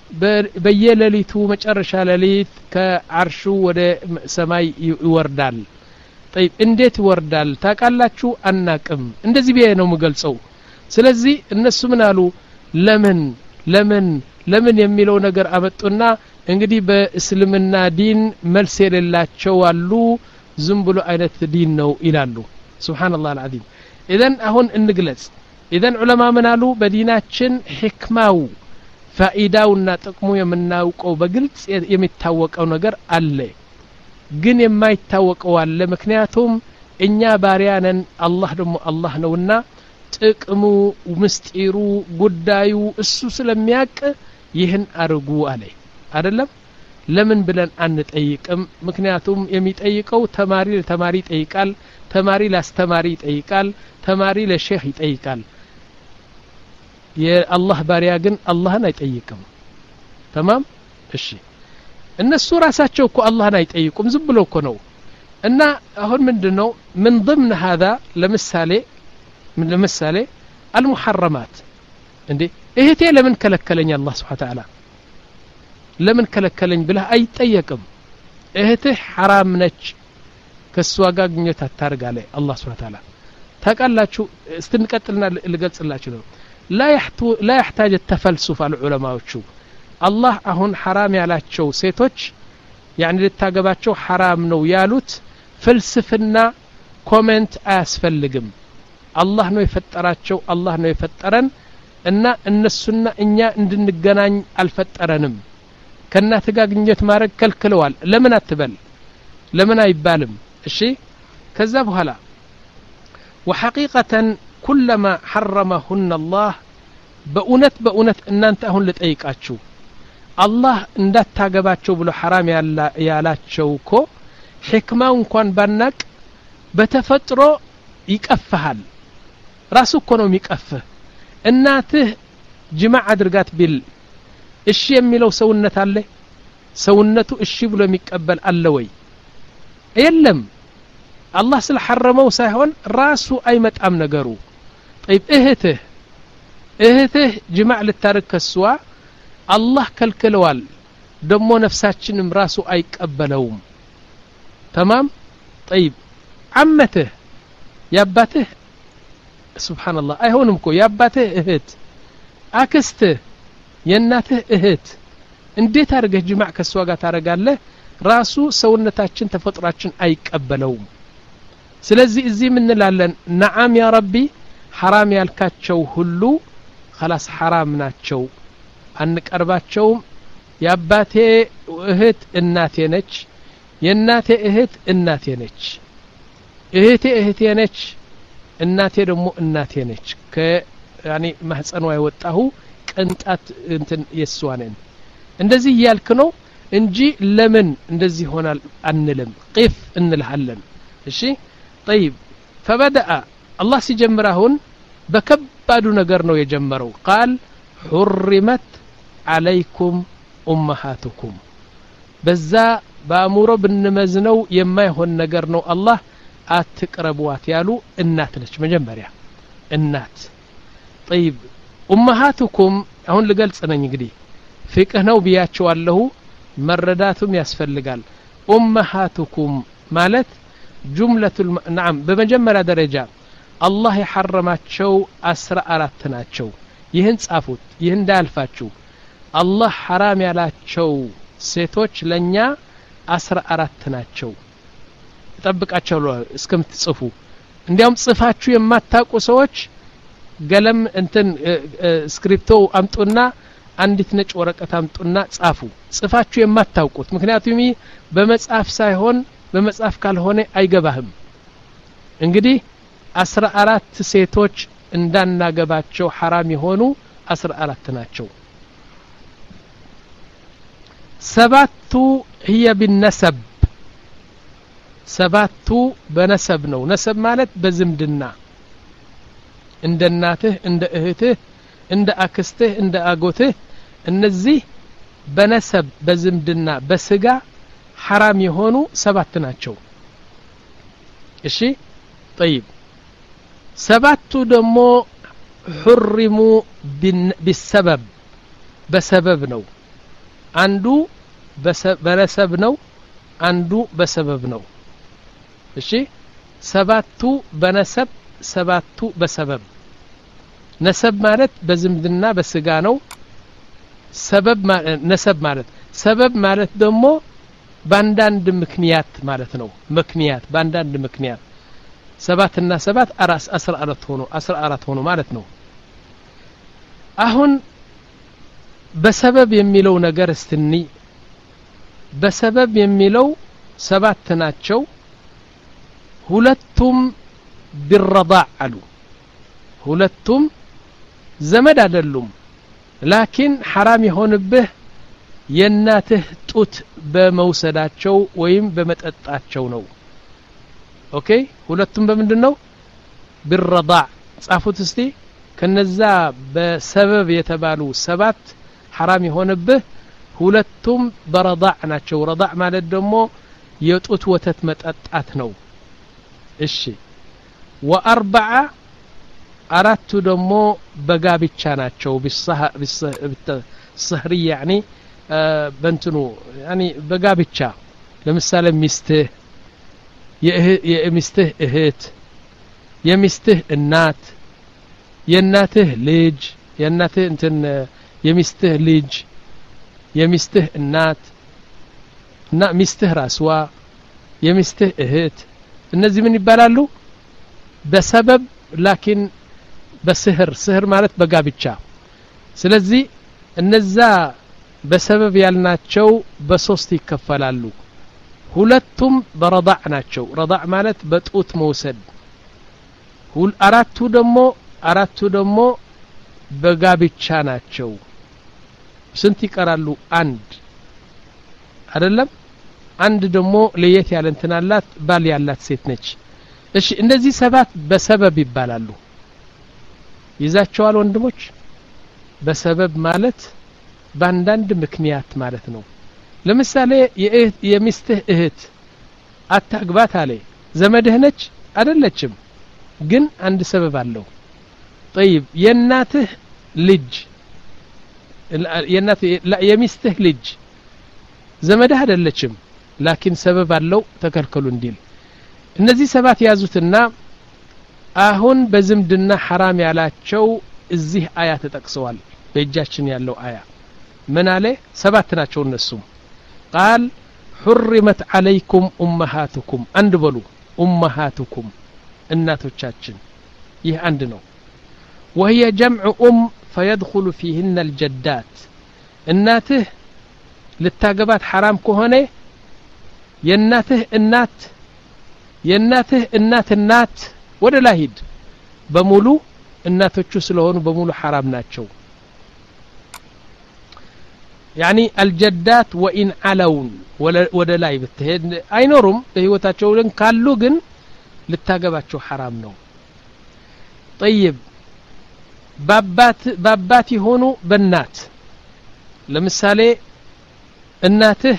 A: በየሌሊቱ መጨረሻ ሌሊት ከአርሹ ወደ ሰማይ ይወርዳል طيب እንዴት ይወርዳል ታቃላችሁ አናቅም እንደዚህ ቢየ ነው መገልጸው ስለዚህ እነሱ ምን አሉ ለምን ለምን ለምን የሚለው ነገር አመጡና እንግዲህ በእስልምና ዲን መልስ የሌላቸው አሉ ዝም ብሎ አይነት ዲን ነው ይላሉ ሱብሃንአላህ አልዓዚም ኢዘን አሁን እንግለጽ ኢዘን ዑለማ ምን አሉ በዲናችን ህክማው ፋኢዳውና ጥቅሙ የምናውቀው በግልጽ የሚታወቀው ነገር አለ ግን የማይታወቀው አለ ምክንያቱም እኛ ባሪያነን አላህ ደግሞ አላህ ነውና ጥቅሙ ምስጢሩ ጉዳዩ እሱ ስለሚያቅ ይህን አርጉ አለ አይደለም ለምን ብለን አንጠይቅም ምክንያቱም የሚጠይቀው ተማሪ ለተማሪ ይጠይቃል ተማሪ ላስተማሪ ይጠይቃል ተማሪ ለሼህ ይጠይቃል የአላህ ባሪያ ግን አላህን አይጠይቅም تمام እሺ እነሱ ራሳቸው እኮ አላህን አይጠይቁም ዝም ብሎ እኮ ነው እና አሁን ምንድነው من ضمن هذا ለምሳሌ ምን ለምሳሌ المحرمات እንዴ እህቴ ለምን ከለከለኝ አላህ Subhanahu Wa Ta'ala ለምን ከለከለኝ ብለህ አይጠየቅም እህትህ حرام ነች ከሷ ጋር ግንኙነት አታርጋለ አላህ Subhanahu Wa Ta'ala ታቃላችሁ እስትንቀጥልና ልገልጽላችሁ ነው لا يحتو لا يحتاج التفلسف على العلماء وشو الله أهون حرام ያላቸው ሴቶች يعني ልታገባቸው حرام ነው ያሉት ፍልስፍና ኮሜንት አያስፈልግም አላህ ነው የፈጠራቸው አላህ ነው የፈጠረን እና እነሱና እኛ እንድንገናኝ አልፈጠረንም ከናት ጋር ግንኙነት ማድረግ ከልክለዋል ለምን አትበል ለምን አይባልም እሺ ከዛ በኋላ وحقيقة كلما حرمهن الله بأونت بأونت ان انت هون لطيقاچو الله እንዳታገባቸው ብሎ حرام ያላቸው እኮ ህክማው እንኳን ባናቅ በተፈጥሮ ይቀፈሃል ራሱ እኮ ነው የሚቀፍህ እናትህ ጅማዕ አድርጋት ቢል እሺ የሚለው ሰውነት አለ ሰውነቱ እሺ ብሎ የሚቀበል አለ ወይ የለም الله ስለሐረመው ሳይሆን ራሱ አይመጣም ነገሩ طيب እህትህ እህትህ ጅማዕ ልታረከስዋ አላህ ከልክለዋል ደሞ ነፍሳችንም ራሱ አይቀበለውም تمام طيب عمته ያባትህ ሱብሃንአላህ አይሆንም እኮ ያባትህ እህት አክስትህ የእናትህ እህት እንዴት አድርገህ ጅማዕ ከሷ ጋር ታረጋለህ ራሱ ሰውነታችን ተፈጥሯችን አይቀበለውም ስለዚህ እዚህ ምን እንላለን ነዓም ያ ረቢ حرام ያልካቸው ሁሉ خلاص حرام ናቸው አንቀርባቸውም ያባቴ እህት እናቴ ነች የእናቴ እህት እናቴ ነች እህቴ እህቴ ነች እናቴ ደግሞ እናቴ ነች ከ ያኒ ማህፀኗ የወጣሁ ቅንጣት እንትን የሷነን እንደዚህ ያልክ ነው እንጂ ለምን እንደዚህ ሆናል አንልም قف እንልሃለን እሺ طيب فبدا الله ሲጀምራሁን በከባዱ ነገር ነው የጀመረው قال حرمت عليكم امهاتكم በዛ በአእምሮ ብንመዝነው የማይሆን ነገር ነው አላህ አትቅረቧት ያሉ እናት ነች መጀመሪያ እናት طيب امهاتكم አሁን ልገልጽ ነኝ እንግዲህ ፍቅህ ነው ቢያቸዋለሁ መረዳቱም ያስፈልጋል امهاتكم ማለት جملة الم... نعم بمجمرة درجة الله يحرماتشو أسرع أراتناتشو يهن صافوت يهن دالفاتشو الله حرام يالاتشو سيتوش لنيا أسرع أراتناتشو طبقاتشو اسكم تصفو እንዲያውም ጽፋችሁ የማታውቁ ሰዎች ገለም እንትን ስክሪፕቶ አምጡና አንዲት ነጭ ወረቀት አምጡና ጻፉ ጽፋችሁ የማታውቁት ምክንያቱም በመጻፍ ሳይሆን በመጻፍ ካልሆነ አይገባህም እንግዲህ አስራ አራት ሴቶች እንዳናገባቸው حرام የሆኑ አስራ አራት ናቸው ሰባቱ هي بالنسب ሰባቱ በነሰብ ነው ነሰብ ማለት በዝምድና እንደ እናትህ እንደ እህትህ እንደ አክስትህ እንደ አጎትህ እነዚህ በነሰብ በዝምድና በስጋ حرام የሆኑ ሰባት ናቸው እሺ طيب ሰባቱ ደግሞ حرموا بالسبب በሰበብ ነው አንዱ በነሰብ ነው አንዱ በሰበብ ነው እሺ ሰባቱ በነሰብ ሰባቱ በሰበብ ነሰብ ማለት በዝምድና በስጋ ነው ሰበብ ነሰብ ማለት ሰበብ ማለት ደግሞ ባንዳንድ ምክንያት ማለት ነው ምክንያት ባንዳንድ ምክንያት ሰባት እና ሰባት አራስ አስራ አራት ሆኖ አስራ አራት ሆኖ ማለት ነው አሁን በሰበብ የሚለው ነገር እስትኒ በሰበብ የሚለው ሰባት ናቸው ሁለቱም بالرضاع አሉ ሁለቱም ዘመድ አይደሉም ላኪን حرام ይሆንብህ የናትህ ጡት በመውሰዳቸው ወይም በመጠጣቸው ነው ኦኬ ሁለቱም በምንድነው بالرضاع ጻፉት እስቲ ከነዛ በሰበብ የተባሉ ሰባት حرام ይሆንብህ ሁለቱም በረضاع ናቸው ረضاع ማለት ደግሞ የጡት ወተት መጠጣት ነው እሺ واربعه አራቱ ደግሞ በጋብቻ ናቸው بالصح بالصهري يعني በእንትኑ يعني በጋብቻ ለምሳሌ ሚስትህ የሚስትህ እህት የሚስትህ እናት የእናትህ ልጅ የእናትህ እንትን የሚስትህ ልጅ የሚስትህ እናት እና ሚስትህ ራስዋ የሚስትህ እህት እነዚህ ምን ይባላሉ በሰበብ ላኪን በስህር ስህር ማለት በጋብቻ ስለዚህ እነዛ በሰበብ ያልናቸው በሶስት ይከፈላሉ ሁለቱም በረضاع ናቸው ረضاع ማለት በጡት መውሰድ ሁል አራቱ ደግሞ አራቱ ደግሞ በጋብቻ ናቸው ስንት ይቀራሉ አንድ አይደለም አንድ ደግሞ ለየት ያለ እንትን አላት ባል ያላት ሴት ነች እሺ እንደዚህ ሰባት በሰበብ ይባላሉ ይዛቸዋል ወንድሞች በሰበብ ማለት ባንዳንድ ምክንያት ማለት ነው ለምሳሌ የሚስትህ እህት አታግባት አለ ዘመድህ ነች አይደለችም ግን አንድ ሰበብ አለው طيب የናትህ ልጅ የናትህ የሚስትህ ልጅ ዘመድህ አይደለችም ላኪን ሰበብ አለው ተከልከሉ እንዲል እነዚህ ሰባት ያዙትና አሁን በዝምድና حرام ያላቸው እዚህ አያ ተጠቅሰዋል በእጃችን ያለው አያ ምን አለ ሰባት ናቸው እነሱ قال حرمت عليكم أمهاتكم عند بلو أمهاتكم እናቶቻችን ይህ አንድ ነው وهي جمع أم فيدخل فيهن الجدات እናትህ ልታገባት حرام ከሆነ የእናትህ እናት የእናትህ እናት እናት ወደ ላይ ሂድ በሙሉ እናቶቹ ስለሆኑ በሙሉ حرام ናቸው يعني الجدات وإن علون ወደ ላይ ብትሄድ አይኖሩም በህይወታቸው ለን ካሉ ግን ልታገባቸው حرام ነው طيب ባባት ባባት ይሆኑ በእናት ለምሳሌ እናትህ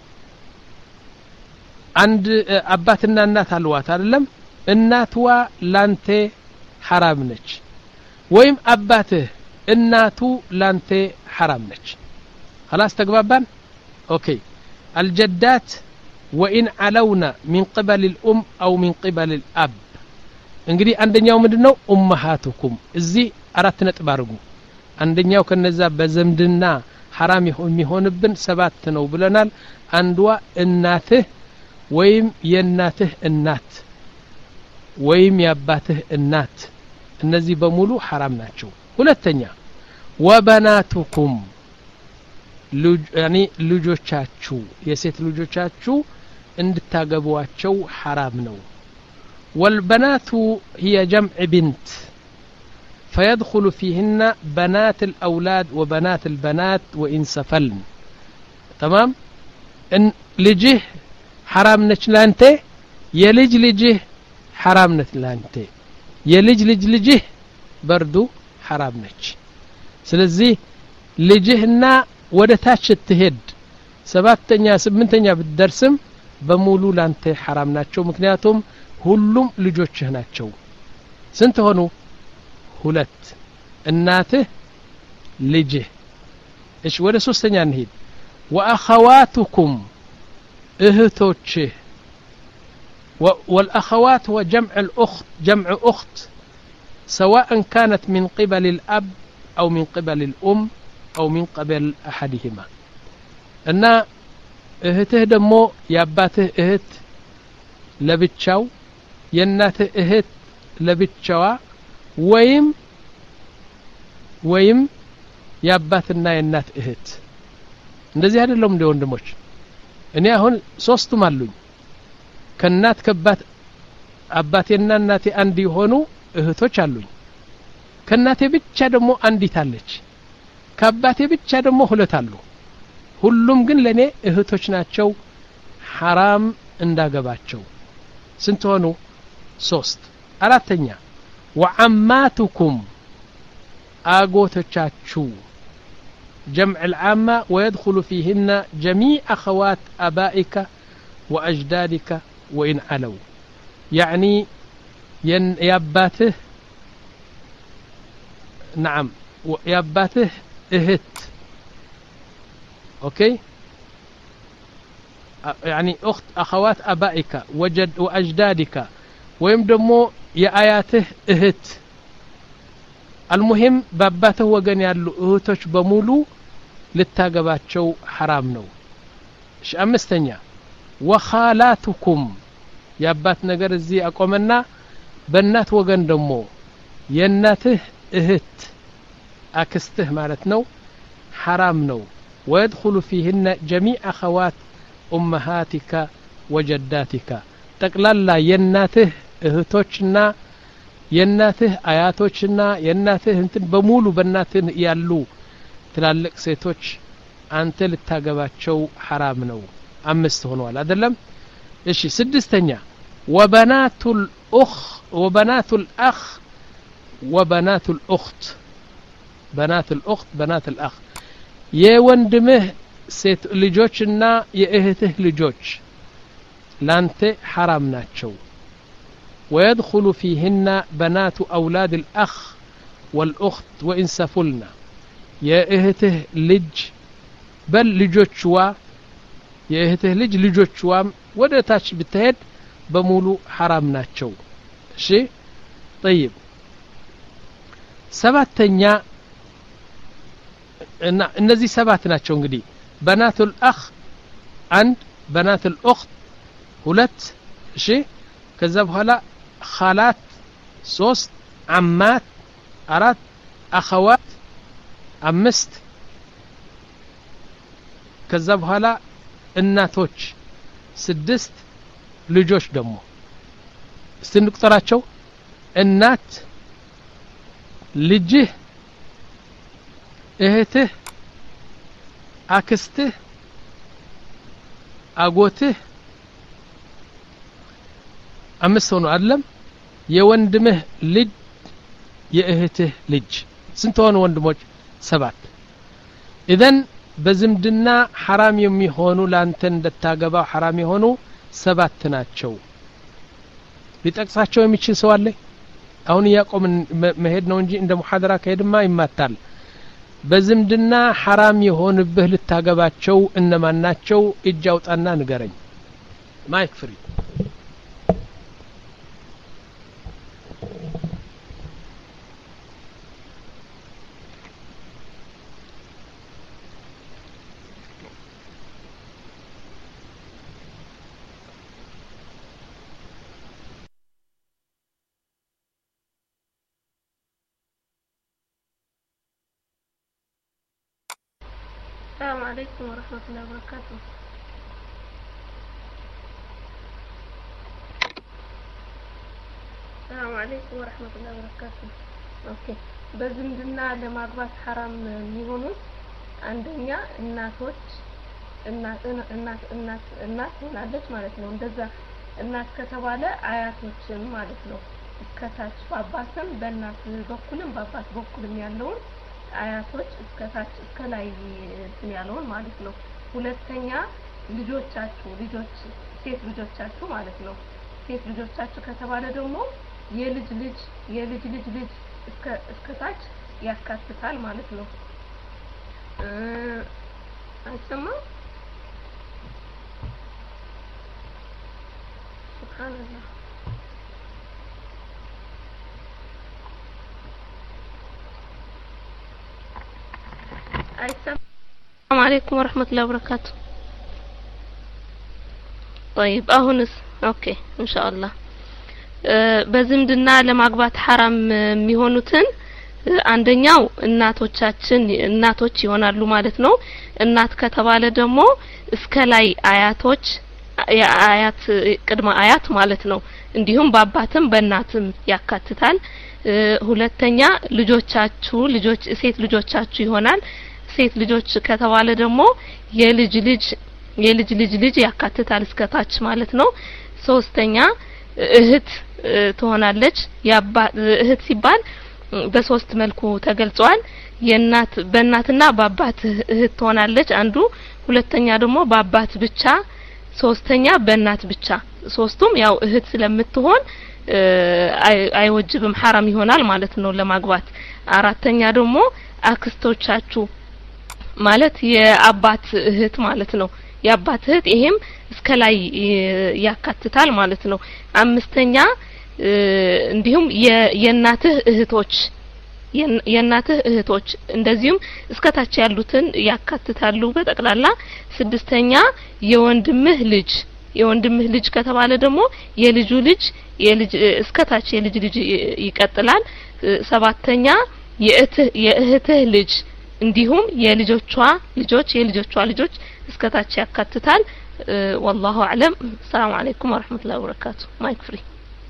A: አንድ አባትና እናት አልዋት አይደለም እናትዋ ላንተ حرام ነች ወይም አባትህ እናቱ ላንተ حرام ነች خلاص تقبابان اوكي الجدات وإن علونا من قبل الأم أو من قبل الأب እንግዲህ አንደኛው ምንድነው ኡማሃቱኩም እዚህ አራት ነጥብ አድርጉ አንደኛው ከነዛ በዘምድና حرام የሚሆንብን ሰባት ነው ብለናል አንዷ እናትህ ወይም የእናትህ እናት ወይም የአባትህ እናት እነዚህ በሙሉ حرام ናቸው ሁለተኛ ወበናቱኩም يعني ልጆቻችሁ የሴት ልጆቻችሁ እንድታገቧቸው حرام ነው والبنات هي جمع بنت فيدخل فيهن بنات الأولاد وبنات البنات وإن سفلن تمام إن لجه حرام نش لانته يلج لجه حرام نت لانته يلج لج لجه بردو حرام نش سلزي لجهنا ودتاش تهد سباتኛ ስምንተኛ ብትደርስም በሙሉ ላንተ حرام ናቸው ምክንያቱም ሁሉም ልጆችህ ናቸው ስንት ሆኑ ሁለት እናትህ ልጅህ እሺ ወደ ሶስተኛ እንሂድ واخواتكم اهتوچህ والاخوات هو جمع الاخت جمع اخت سواء كانت من قبل الاب او من قبل الام او من قبل احدهما እና እህትህ ደሞ ያባትህ እህት ለብቻው የእናትህ እህት ለብቻዋ ወይም ወይም ያባትና የእናት እህት እንደዚህ አይደለም እንደ ወንድሞች እኔ አሁን ሶስቱም አሉኝ ከእናት ከባት አባቴና እናቴ አንድ ይሆኑ እህቶች አሉኝ ከእናቴ ብቻ ደግሞ አንዲት አለች ከአባቴ ብቻ ደግሞ ሁለት አሉ ሁሉም ግን ለኔ እህቶች ናቸው حرام እንዳገባቸው ስንት ሆኑ ሶስት አራተኛ وعماتكم አጎቶቻችሁ جمع العامة ويدخل فيهن جميع أخوات أبائك وأجدادك وإن علوا يعني ياباته نعم ياباته اهت اوكي يعني اخت اخوات ابائك وجد واجدادك ويم دمو ياياته اهت المهم باباته وغن يالو اهتوች በሙሉ ልታገባቸው حرام ነው እሺ አምስተኛ وخالاتكم ያባት ነገር እዚህ አቆመና በእናት ወገን ደሞ የእናትህ እህት አክስትህ ማለት ነው حرام ነው ويدخل فيهن جميع أخوات أمهاتك وجداتك تقلل يناته اهتوچنا يناته آياتوچنا يناته انتن بمولو بناتن يالو تلالك سيتوچ አንተ ልታገባቸው حرام ነው አምስት ሆነዋል አይደለም እሺ ስድስተኛ وبنات الأخ وبنات الأخ وبنات الأخت بنات الأخت بنات الأخ የወንድምህ ሴት ልጆችና የእህትህ ልጆች ላንተ حرام ናቸው ويدخل فيهن بنات أولاد الأخ والأخت وإن سفلنا የእህትህ ልጅ በል ልጆችዋ የእህትህ ልጅ ልጆችዋም ወደ ታች ብትሄድ በሙሉ حرام ናቸው እሺ طيب ሰባተኛ እና እነዚህ ሰባት ናቸው እንግዲህ በናቱል አኽ አንድ بنات الأخت ሁለት እሺ ከዛ በኋላ خالات ሶስት عمات አራት أخوات አምስት ከዛ በኋላ እናቶች ስድስት ልጆች ደግሞ ስንቁጠራቸው እናት ልጅህ እህትህ አክስትህ አጎትህ አምስት ሆኖ አይደለም የወንድምህ ልጅ የእህትህ ልጅ ስንት ሆኑ ወንድሞች ሰባት ኢዘን በዝምድና حرام የሚሆኑ ላንተ እንደታገባው حرام የሆኑ ሰባት ናቸው ሊጠቅሳቸው የሚችል ሰው አለ አሁን ያቆም መሄድ ነው እንጂ እንደ ሙሐደራ ከሄድማ ይማታል በዝምድና حرام የሆንብህ ልታገባቸው እነማን ናቸው እጅ አውጣና ንገረኝ ማይክ ፍሪ
C: السلام عليكم ورحمة الله وبركاته. السلام عليكم ورحمة الله وبركاته. اوكي በዝምድና ለማግባት حرام የሚሆኑት አንደኛ እናቶች እናት እናት እናት እናት ሆናለች ማለት ነው እንደዛ እናት ከተባለ አያቶችም ማለት ነው እስከታች በአባትም በእናት በኩልም በአባት በኩልም ያለውን አያቶች እስከታች እስከላይ ያለውን ማለት ነው ሁለተኛ ልጆቻችሁ ልጆች ሴት ልጆቻችሁ ማለት ነው ሴት ልጆቻችሁ ከተባለ ደግሞ የልጅ ልጅ የልጅ ልጅ ልጅ እስከ እስከታች ያካትታል ማለት ነው አይሰማም ሱብሃንአላህ السلام عليكم ورحمة الله وبركاته. طيب أهونس أوكي إن شاء الله በዝምድና ለማግባት حرام የሚሆኑትን አንደኛው እናቶቻችን እናቶች ይሆናሉ ማለት ነው እናት ከተባለ ደግሞ እስከ ላይ አያቶች አያት ቅድመ አያት ማለት ነው እንዲሁም በአባትም በእናትም ያካትታል ሁለተኛ ልጆቻችሁ ልጆች ሴት ልጆቻችሁ ይሆናል ሴት ልጆች ከተባለ ደግሞ የልጅ ልጅ የልጅ ልጅ ልጅ ያካትታል እስከታች ማለት ነው ሶስተኛ እህት ትሆናለች ያባ እህት ሲባል በሶስት መልኩ ተገልጿል የእናት በእናትና በአባት እህት ትሆናለች አንዱ ሁለተኛ ደግሞ በአባት ብቻ ሶስተኛ በእናት ብቻ ሶስቱም ያው እህት ስለምትሆን አይወጅብም حرام ይሆናል ማለት ነው ለማግባት አራተኛ ደግሞ አክስቶቻችሁ ማለት የአባት እህት ማለት ነው የአባት እህት ይሄም እስከ ላይ ያካትታል ማለት ነው አምስተኛ እንዲሁም የእናትህ እህቶች የእናትህ እህቶች እንደዚሁም እስከታች ያሉትን ያካትታሉ በጠቅላላ ስድስተኛ የወንድምህ ልጅ የወንድምህ ልጅ ከተባለ ደግሞ የልጁ ልጅ የልጅ እስከታች የልጅ ልጅ ይቀጥላል ሰባተኛ የእህትህ የእህትህ ልጅ እንዲሁም የልጆቿ ልጆች የልጆቿ ልጆች እስከታች ያካትታል والله اعلم السلام عليكم ورحمة الله وبركاته مايك فري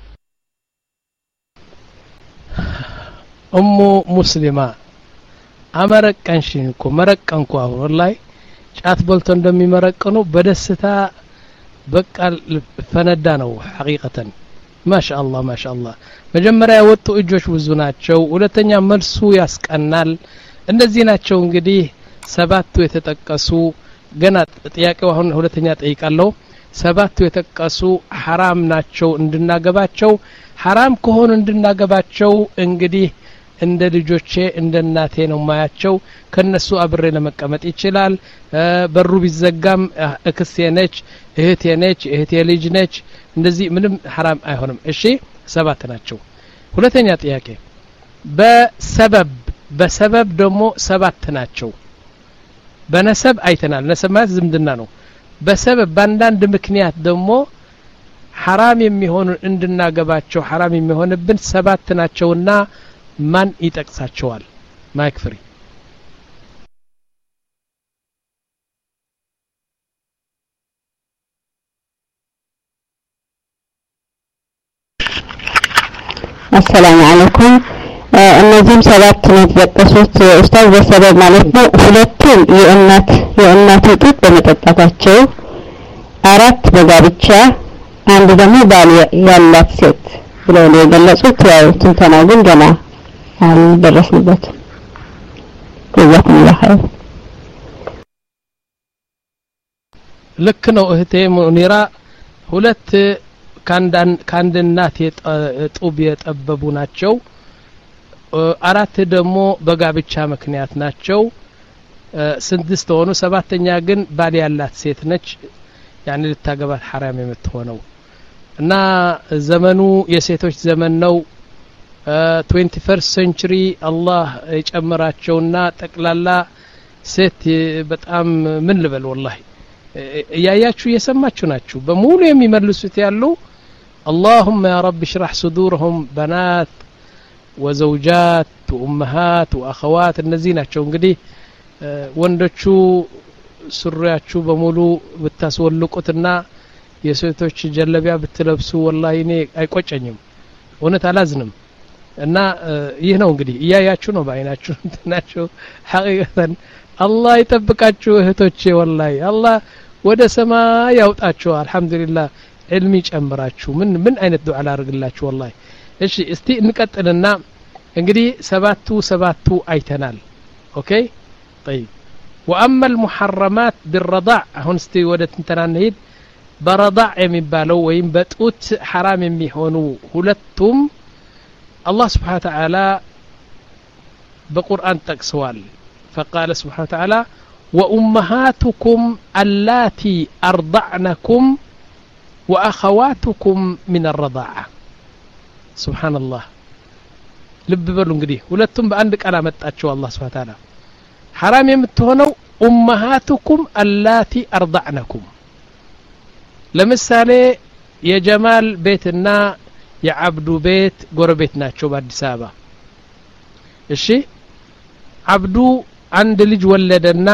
A: ام مسلمة አመረቀንሽን እኮ መረቀንኩ አሁን ወላሂ ጫት በልቶ እንደሚመረቀኑ በደስታ በቃ ፈነዳ ነው ሐቂቀተን ማሻአላህ ማሻአላህ መጀመሪያ ወጡ እጆች ብዙ ናቸው ሁለተኛ መልሱ ያስቀናል እንደዚህ ናቸው እንግዲህ ሰባቱ የተጠቀሱ ገና ጥያቄው አሁን ሁለተኛ ጠይቃለሁ ሰባቱ የተጠቀሱ حرام ናቸው እንድናገባቸው حرام ከሆነ እንድናገባቸው እንግዲህ እንደ ልጆቼ እንደ እናቴ ነው ማያቸው ከነሱ አብሬ ለመቀመጥ ይችላል በሩ ቢዘጋም እክስቴ ነች እህቴ ነች እህቴ ልጅ ነች እንደዚህ ምንም حرام አይሆንም እሺ ሰባት ናቸው ሁለተኛ ጥያቄ በሰበብ በሰበብ ደግሞ ሰባት ናቸው በነሰብ አይተናል ነሰብ ማለት ዝምድና ነው በሰበብ ባንዳንድ ምክንያት ደግሞ حرام የሚሆኑ እንድናገባቸው حرام የሚሆንብን ሰባት ናቸውና ማን ይጠቅሳቸዋል ማይክ ፍሪ
D: السلام عليكم እነዚህም ሰባት ነው የተጠቀሱት ኡስታዝ በሰበብ ማለት ነው ሁለቱም የእናት የእናት ጡት በመጠጣታቸው አራት በጋብቻ አንድ ደግሞ ባል ያላት ሴት ብለው ነው የገለጹት ያው ትንተናው ግን ገና አልደረስንበትም ከዛም ይላል
A: ልክ ነው እህቴ ሙኒራ ሁለት ካንዳን ካንድናት የጡብ የጠበቡ ናቸው አራት ደግሞ በጋብቻ ምክንያት ናቸው ስድስት ሆኑ ሰባተኛ ግን ባል ያላት ሴት ነች يعني ልታገባት حرام የምትሆነው እና ዘመኑ የሴቶች ዘመን ነው twenty-first century አላህ ይጨምራቸውና ጠቅላላ ሴት በጣም ምን ልበል والله ያያችሁ የሰማችሁ ናችሁ በሙሉ የሚመልሱት ያሉ اللهم يا رب اشرح صدورهم بنات وزوجات وامهات واخوات እነዚህ ናቸው እንግዲህ ወንዶቹ ሱሪያችሁ በሙሉ ብታስወልቁትና የሴቶች ጀለቢያ ብትለብሱ والله እኔ አይቆጨኝም እውነት አላዝንም እና ይህ ነው እንግዲህ ያያችሁ ነው ባይናችሁ ናቸው ሐቂቀተን አላህ ይጠብቃችሁ እህቶቼ والله አላህ ወደ ሰማይ ያውጣችሁ አልহামዱሊላህ ዕልም ይጨምራችሁ ምን ምን አይነት ዱዓ ላርግላችሁ والله እሺ እስቲ እንቀጥልና እንግዲህ ሰባቱ ሰባቱ አይተናል ኦኬ طيب واما المحرمات بالرضاع አሁን እስቲ ወደ ትንተና እንሂድ برضاع የሚባለው ወይም በጡት حرام የሚሆኑ ሁለቱም الله سبحانه وتعالى بقرآن تقسوال فقال سبحانه وتعالى وأمهاتكم اللاتي أرضعنكم وأخواتكم من الرضاعة سبحان الله لب بلو እንግዲህ ሁለቱም በአንድ ቃል አመጣቸው الله سبحانه وتعالى حرام የምትሆነው أمهاتكم اللاتي أرضعنكم ለምሳሌ የጀማል ቤትና የአብዱ ቤት ጎረቤት ናቸው በአዲስ አበባ እሺ አብዱ አንድ ልጅ ወለደና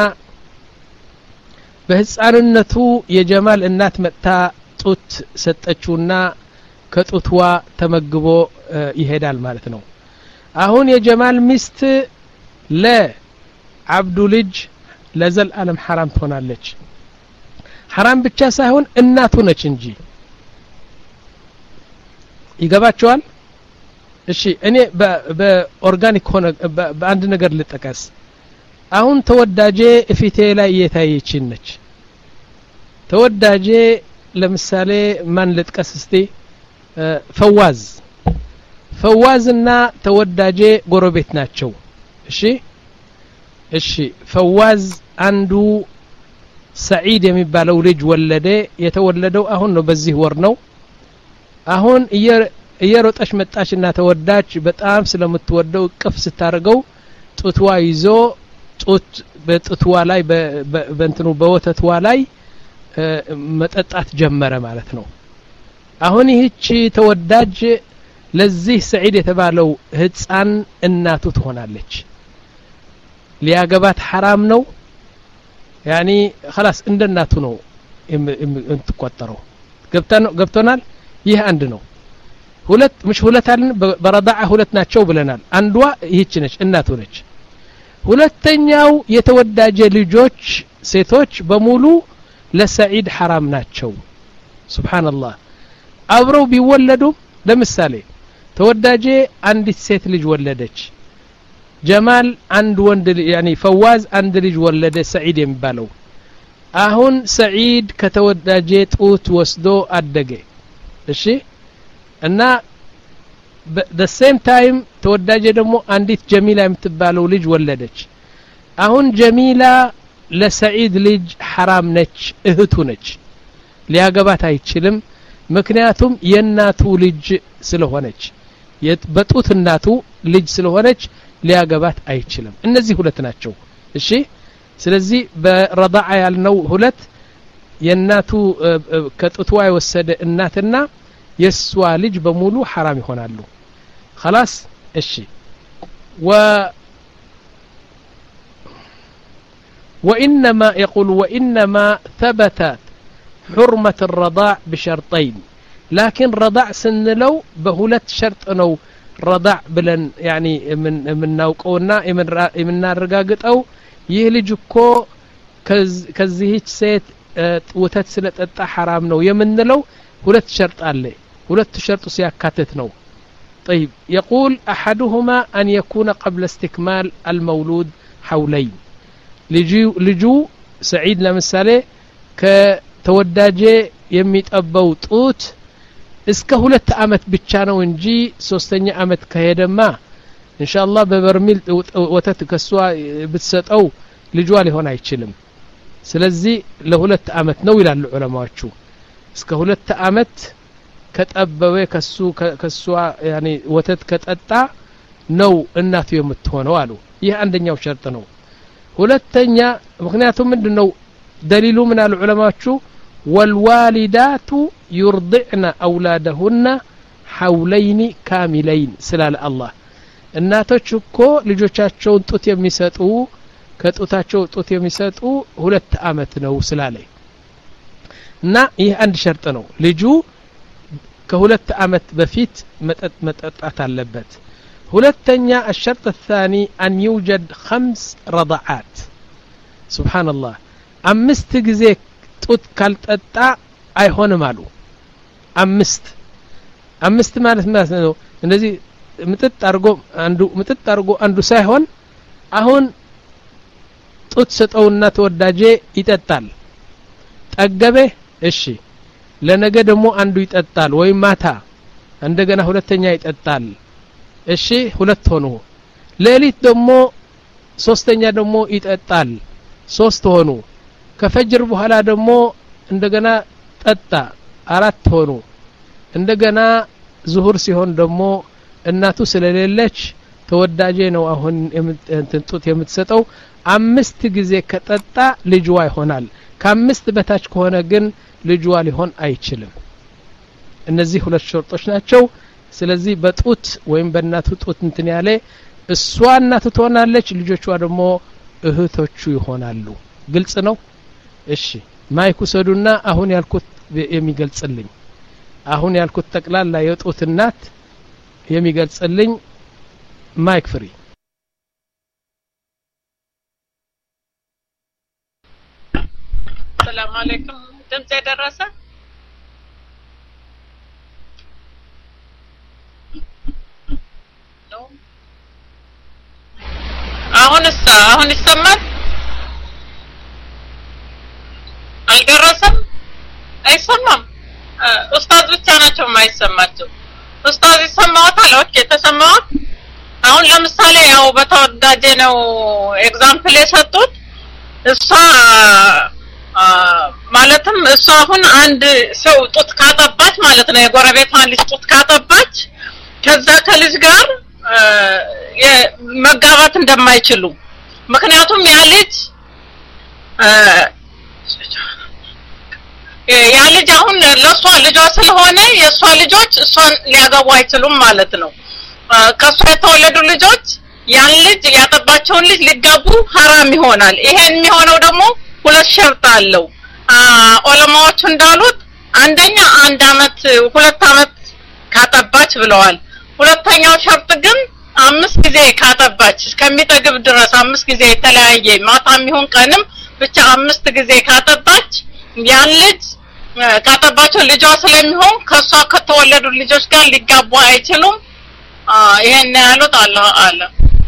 A: በህፃንነቱ የጀማል እናት መጣ ጡት ሰጠችውና ከጡትዋ ተመግቦ ይሄዳል ማለት ነው አሁን የጀማል ሚስት ለአብዱ ልጅ ለዘል ዓለም حرام ትሆናለች حرام ብቻ ሳይሆን እናቱ ነች እንጂ ይገባቸዋል እሺ እኔ በኦርጋኒክ ሆነ በአንድ ነገር ልጠቀስ አሁን ተወዳጄ እፊቴ ላይ የታየችን ነች ተወዳጄ ለምሳሌ ማን ልጥቀስ እስቲ ፈዋዝ ፈዋዝና ተወዳጄ ጎረቤት ናቸው እሺ እሺ ፈዋዝ አንዱ ሰዒድ የሚባለው ልጅ ወለደ የተወለደው አሁን ነው በዚህ ወር ነው አሁን እየሮጠች መጣችና ተወዳች በጣም ስለምትወደው ቅፍ ስታረገው ጡትዋ ይዞ ጡት በጡትዋ ላይ በእንትኑ በወተትዋ ላይ መጠጣት ጀመረ ማለት ነው አሁን ይህቺ ተወዳጅ ለዚህ ሰዒድ የተባለው ህፃን እናቱ ትሆናለች ሊያገባት حرام ነው يعني خلاص እንደ እናቱ ነው እንትቆጠረው ገብተናል ይህ አንድ ነው ሁለት مش ሁለት አለን በረዳዓ ሁለት ናቸው ብለናል አንዷ ይህች ነች እናቱ ነች ሁለተኛው የተወዳጀ ልጆች ሴቶች በሙሉ ለሰዒድ حرام ናቸው ሱብሃንአላህ አብረው ቢወለዱ ለምሳሌ ተወዳጀ አንዲት ሴት ልጅ ወለደች ጀማል አንድ ወንድ يعني ፈዋዝ አንድ ልጅ ወለደ ሰዒድ የሚባለው አሁን ሰዒድ ከተወዳጀ ጡት ወስዶ አደገ እሺ እና the same time ተወዳጀ ደግሞ አንዲት ጀሚላ የምትባለው ልጅ ወለደች አሁን ጀሚላ ለሰዒድ ልጅ حرام ነች እህቱ ነች ሊያገባት አይችልም ምክንያቱም የናቱ ልጅ ስለሆነች በጡት እናቱ ልጅ ስለሆነች ሊያገባት አይችልም እነዚህ ሁለት ናቸው እሺ ስለዚህ በረዳዓ ያልነው ሁለት የናቱ ከጥቷ የወሰደ እናትና የሷ ልጅ በሙሉ حرام ይሆናሉ خلاص እሺ و وإنما يقول وإنما ثبتت حرمة الرضاع بشرطين لكن رضاع سنلو بهولت شرط نو رضاع بلن يعني من من ناوقونا من نارغاغطو ይህ ልጅ እኮ ከዚህች ሴት ወተት ስለጠጣ حرام ነው የምንለው ሁለት ሸርጥ አለ ሁለት ሸርጥ ሲያካትት ነው طيب يقول أحدهما أن يكون قبل استكمال المولود حولين ልጁ ልጁ سعيد ለምሳሌ ከተወዳጀ የሚጠባው ጡት እስከ ሁለት አመት ብቻ ነው እንጂ ሶስተኛ አመት ከሄደማ ኢንሻአላህ በበርሚል ወተት ከሷ ብትሰጠው ልጇ ሊሆን አይችልም ስለዚህ ለሁለት አመት ነው ይላሉ ዑለማዎቹ እስከ ሁለት አመት ከጠበበ ከሱ ከሷ ያኒ ወተት ከጠጣ ነው እናቱ የምትሆነው አሉ ይህ አንደኛው ሸርጥ ነው ሁለተኛ ምክንያቱም ምንድነው دليل من العلماء والوالدات يرضعن أولادهن حولين كاملين سلال الله እናቶች እኮ ልጆቻቸውን ጡት የሚሰጡ ከጡታቸው ጡት የሚሰጡ ሁለት አመት ነው ስላለኝ እና ይህ አንድ ሸርጥ ነው ልጁ ከሁለት አመት በፊት መጠጥ መጠጣት አለበት ሁለተኛ الشرط الثاني أن يوجد خمس رضعات سبحان الله አምስት ጊዜ ጡት ካልጠጣ አይሆንም አሉ አምስት አምስት ማለት ማለት ነው እንደዚህ ምጥጥ አርጎ አንዱ ምጥጥ አርጎ አንዱ ሳይሆን አሁን ጡት ሰጠውና ተወዳጄ ይጠጣል ጠገበ እሺ ለነገ ደግሞ አንዱ ይጠጣል ወይ ማታ እንደገና ሁለተኛ ይጠጣል እሺ ሁለት ሆኖ ሌሊት ደግሞ ሶስተኛ ደግሞ ይጠጣል ሶስት ሆኖ ከፈጅር በኋላ ደግሞ እንደገና ጠጣ አራት ሆኖ እንደገና ዙሁር ሲሆን ደግሞ እናቱ ስለሌለች ተወዳጄ ነው አሁን እንትንጡት የምትሰጠው አምስት ጊዜ ከጠጣ ልጅዋ ይሆናል ከአምስት በታች ከሆነ ግን ልጅዋ ሊሆን አይችልም እነዚህ ሁለት ሸርጦች ናቸው ስለዚህ በጡት ወይም በእናቱ ጡት እንትን ያለ እሷ እናቱ ትሆናለች ልጆቿ ደግሞ እህቶቹ ይሆናሉ ግልጽ ነው እሺ ማይኩ ሰዱና አሁን ያልኩት የሚገልጽልኝ አሁን ያልኩት ተቅላላ የጡት እናት የሚገልጽልኝ ማይክ ፍሪ
E: ሰላም አለይኩም ድምጽ ደረሰ ነው አሁንስ አሁን ይሰማል አልደረሰም አይሰማም ኡስታዝ ብቻ ናቸው ማይሰማቸው ኡስታዝ ይሰማዎታል ኦኬ ተሰማው አሁን ለምሳሌ ያው በተወዳጀ ነው ኤግዛምፕል የሰጡት እሷ ማለትም እሷ አሁን አንድ ሰው ጡት ካጠባች ማለት ነው የጎረቤቷን ልጅ ጡት ካጠባች ከዛ ከልጅ ጋር መጋባት እንደማይችሉ ምክንያቱም ያ ልጅ ያ ልጅ አሁን ለሷ ልጇ ስለሆነ የሷ ልጆች እሷን ሊያገቡ አይችሉም ማለት ነው ከሷ የተወለዱ ልጆች ያን ልጅ ያጠባቸውን ልጅ ሊጋቡ حرام ይሆናል ይሄን የሚሆነው ደግሞ ሁለት ሸርጥ አለው ዑለማዎቹ እንዳሉት አንደኛ አንድ አመት ሁለት አመት ካጠባች ብለዋል ሁለተኛው ሸርጥ ግን አምስት ጊዜ ካጠባች እስከሚጠግብ ድረስ አምስት ጊዜ የተለያየ ማታም ይሁን ቀንም ብቻ አምስት ጊዜ ካጠባች ያን ልጅ ካጠባቸው ልጇ ስለሚሆን ከሷ ከተወለዱ ልጆች ጋር ሊጋቡ አይችሉም ይሄን ያሉት አላህ አለ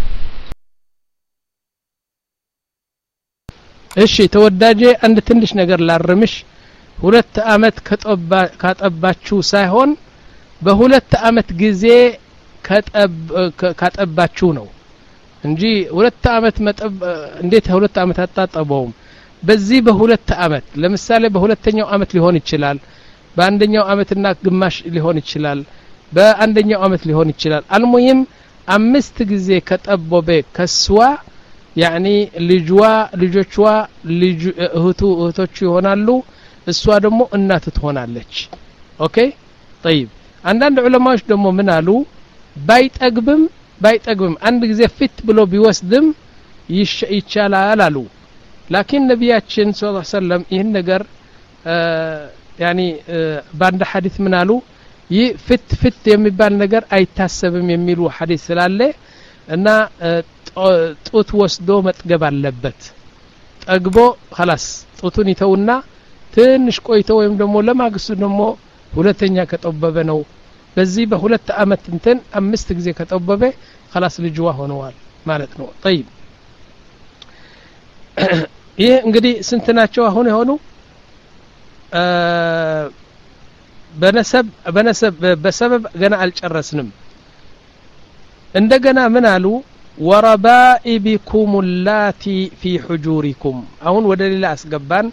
A: እሺ ተወዳጄ አንድ ትንሽ ነገር ላርምሽ ሁለት አመት ከጠባ ካጠባችሁ ሳይሆን በሁለት አመት ጊዜ ከጠብ ካጠባችሁ ነው እንጂ ሁለት አመት መጠብ እንዴት ሁለት አመት አጣጣበውም በዚህ በሁለት አመት ለምሳሌ በሁለተኛው አመት ሊሆን ይችላል በአንደኛው አመትና ግማሽ ሊሆን ይችላል በአንደኛው አመት ሊሆን ይችላል አልሙሂም አምስት ጊዜ ከጠበበ ከስዋ ያኒ ልጅዋ ልጆቿ ልጅ እህቱ እህቶቹ ይሆናሉ እሷ ደግሞ እናት ትሆናለች ኦኬ طيب አንዳንድ ዑለማዎች ደግሞ ምን አሉ ባይጠግብም ባይጠግብም አንድ ጊዜ ፊት ብሎ ቢወስድም ይቻላል አሉ ላኪን ነብያችን ሰለላሁ ዐለይሂ ወሰለም ይህን ነገር ያኒ ባንድ ሐዲስ ምን አሉ ይህ ፍት ፍት የሚባል ነገር አይታሰብም የሚሉ ሐዲስ ስላለ እና ጡት ወስዶ መጥገብ አለበት ጠግቦ خلاص ጡቱን ይተውና ትንሽ ቆይቶ ወይም ደግሞ ለማግስቱ ደግሞ ሁለተኛ ከጠበበ ነው በዚህ በሁለት አመት እንትን አምስት ጊዜ ከጠበበ خلاص ልጅዋ ሆነዋል ማለት ነው طيب ይሄ እንግዲህ ስንት ናቸው አሁን የሆኑ በነሰብ በነሰብ በሰበብ ገና አልጨረስንም እንደገና ምን አሉ ወረባኢቢኩም اللاتی في حجوركم አሁን ወደ ሌላ አስገባን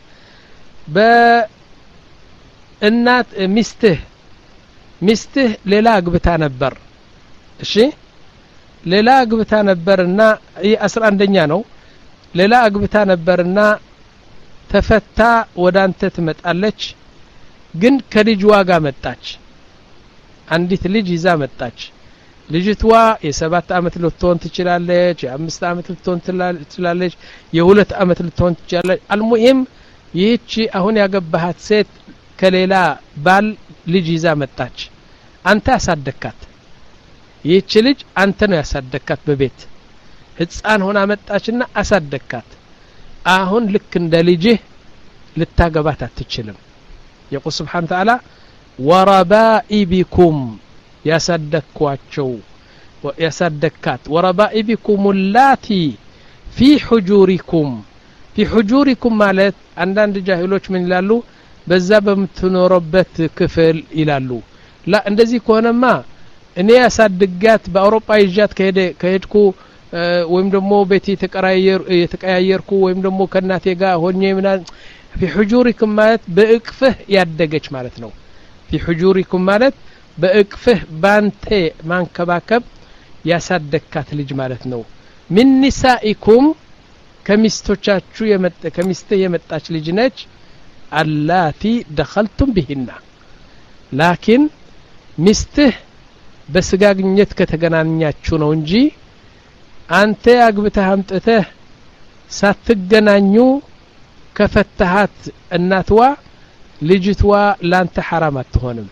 A: በእናት ሚስትህ ሚስትህ ሌላ አግብታ ነበር እሺ ሌላ አግብታ ነበርና ይሄ አስራ አንደኛ ነው ሌላ አግብታ ነበርና ተፈታ ወዳንተ ትመጣለች ግን ከልጅ ዋጋ መጣች አንዲት ልጅ ይዛ መጣች ልጅቷ የሰባት አመት ልትሆን ትችላለች የአምስት አመት ልትሆን ትችላለች የሁለት አመት ልትሆን ትችላለች አልሙሂም ይህቺ አሁን ያገባሃት ሴት ከሌላ ባል ልጅ ይዛ መጣች አንተ ያሳደካት ይህቺ ልጅ አንተ ነው ያሳደካት በቤት ህፃን ሆና መጣችና አሳደካት አሁን ልክ እንደ ልጅህ ልታገባት አትችልም يقول سبحانه وتعالى وربائبكم يصدقواچو يصدقات وربائبكم اللاتي في حجوركم في حجوركم ማለት አንዳንድ ጃሂሎች ምን ይላሉ በዛ በምትኖርበት ክፍል ይላሉ ላ እንደዚህ ከሆነማ እኔ ያሳድጋት በአውሮፓ ይጃት ከሄደ ከሄድኩ ወይም ደግሞ ቤት የተቀያየር የተቀያየርኩ ወይም ደግሞ ከናቴ ጋር ሆኜ ምናን في حجوركم ማለት በእቅፍህ ያደገች ማለት ነው في حجوركم ማለት በእቅፍህ ባንተ ማንከባከብ ያሳደካት ልጅ ማለት ነው من نسائكم ከሚስቶቻችሁ የመጣ ከሚስተ የመጣች ልጅ ነች اللاتي دخلتم بهن لكن ሚስትህ በስጋግኘት ከተገናኛችሁ ነው እንጂ አንተ አግብተህ አምጥተህ ሳትገናኙ ከፈተሃት እናትዋ ልጅትዋ ላንተ حرام አትሆንም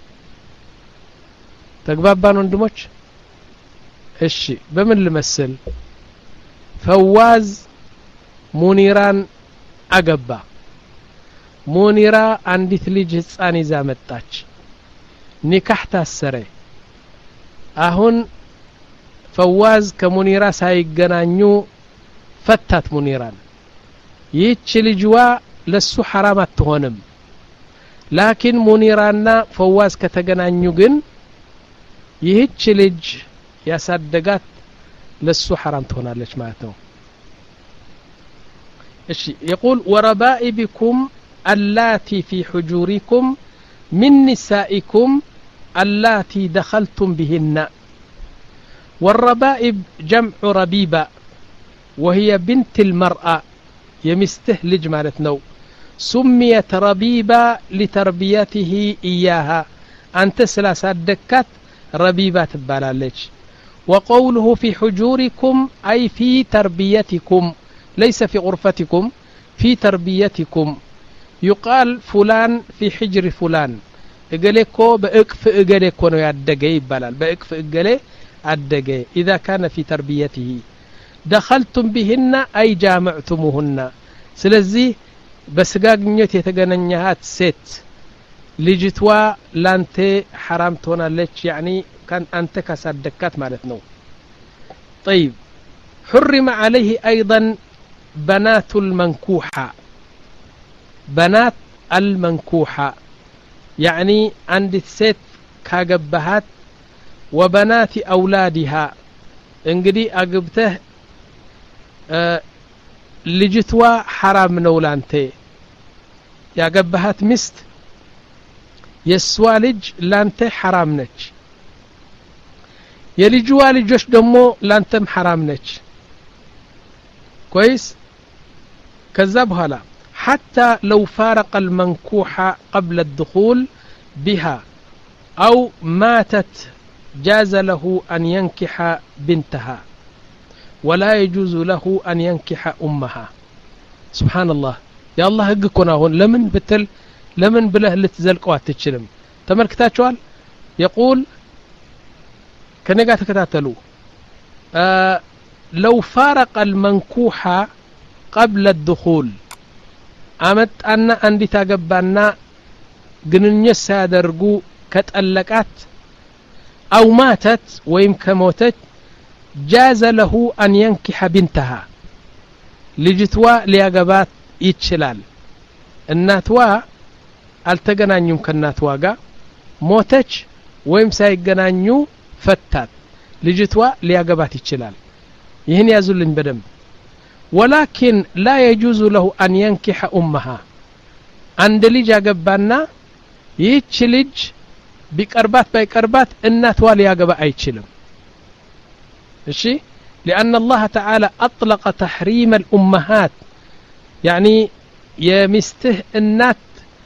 A: ተግባባን ወንድሞች እሺ በምን ልመስል ፈዋዝ ሙኒራን አገባ ሙኒራ አንዲት ልጅ ህፃን ይዛ መጣች ኒካህ ታሰረ አሁን ፈዋዝ ከሙኒራ ሳይገናኙ ፈታት ሙኒራን ይህች ልጅዋ ለሱ حرام አትሆንም ላኪን ሙኒራና ፈዋዝ ከተገናኙ ግን ይህች ልጅ ያሳደጋት ለሱ حرام ትሆናለች ማለት ነው እሺ يقول وربائبكم اللاتي في حجوركم من نسائكم اللاتي دخلتم بهن والربائب جمع ربيبة وهي بنت المرأة يمسته لج مالتنا سميت ربيبة لتربيته إياها أنت سلاسات دكات ربيبة تبالالج وقوله في حجوركم أي في تربيتكم ليس في غرفتكم في تربيتكم يقال فلان في حجر فلان اقليكو بأقف اقليكو نو يادقي بلال بأقف اقلي أدقي إذا كان في تربيته دخلتم بهن أي جامعتموهن سلزي بسقاقنيت يتقننيهات ست لجتوا لانتي حرام تونا لك يعني كان أنت كسادكات مالتنو طيب حرم عليه أيضا بنات المنكوحة بنات المنكوحة يعني عند ست كاقبهات وبنات أولادها انقدي أقبته أه لجتوا حرام نولانتي ياقبهات مست يسوالج لانتي حرام نج يلجوا لجوش دمو لانتم حرام نج كويس كذب هلا حتى لو فارق المنكوح قبل الدخول بها أو ماتت جاز له أن ينكح بنتها ولا يجوز له أن ينكح أمها. سبحان الله يا الله هقكنا هون لمن بتل لمن بله لتزلقوا تتشلم تملكتاچوال يقول كنيغا تكتاتلو آه لو فارق المنكوح قبل الدخول أمت أن أندي تاقبانا قننيس سادرقو كتألقات أو ماتت ويم كموتت جاز له أن ينكح بنتها لجتوا لياقبات يتشلال الناتوا التقنانيو كالناتوا قا موتج ويم سايقنانيو فتات لجتوا لياقبات يتشلال يهن يازلن بدم. ولكن لا يجوز له أن ينكح أمها عند لج ياقبانا يتشلج بقربات بقربات الناتوا لياقبا أيتشلم الشي لأن الله تعالى أطلق تحريم الأمهات يعني يمسته النات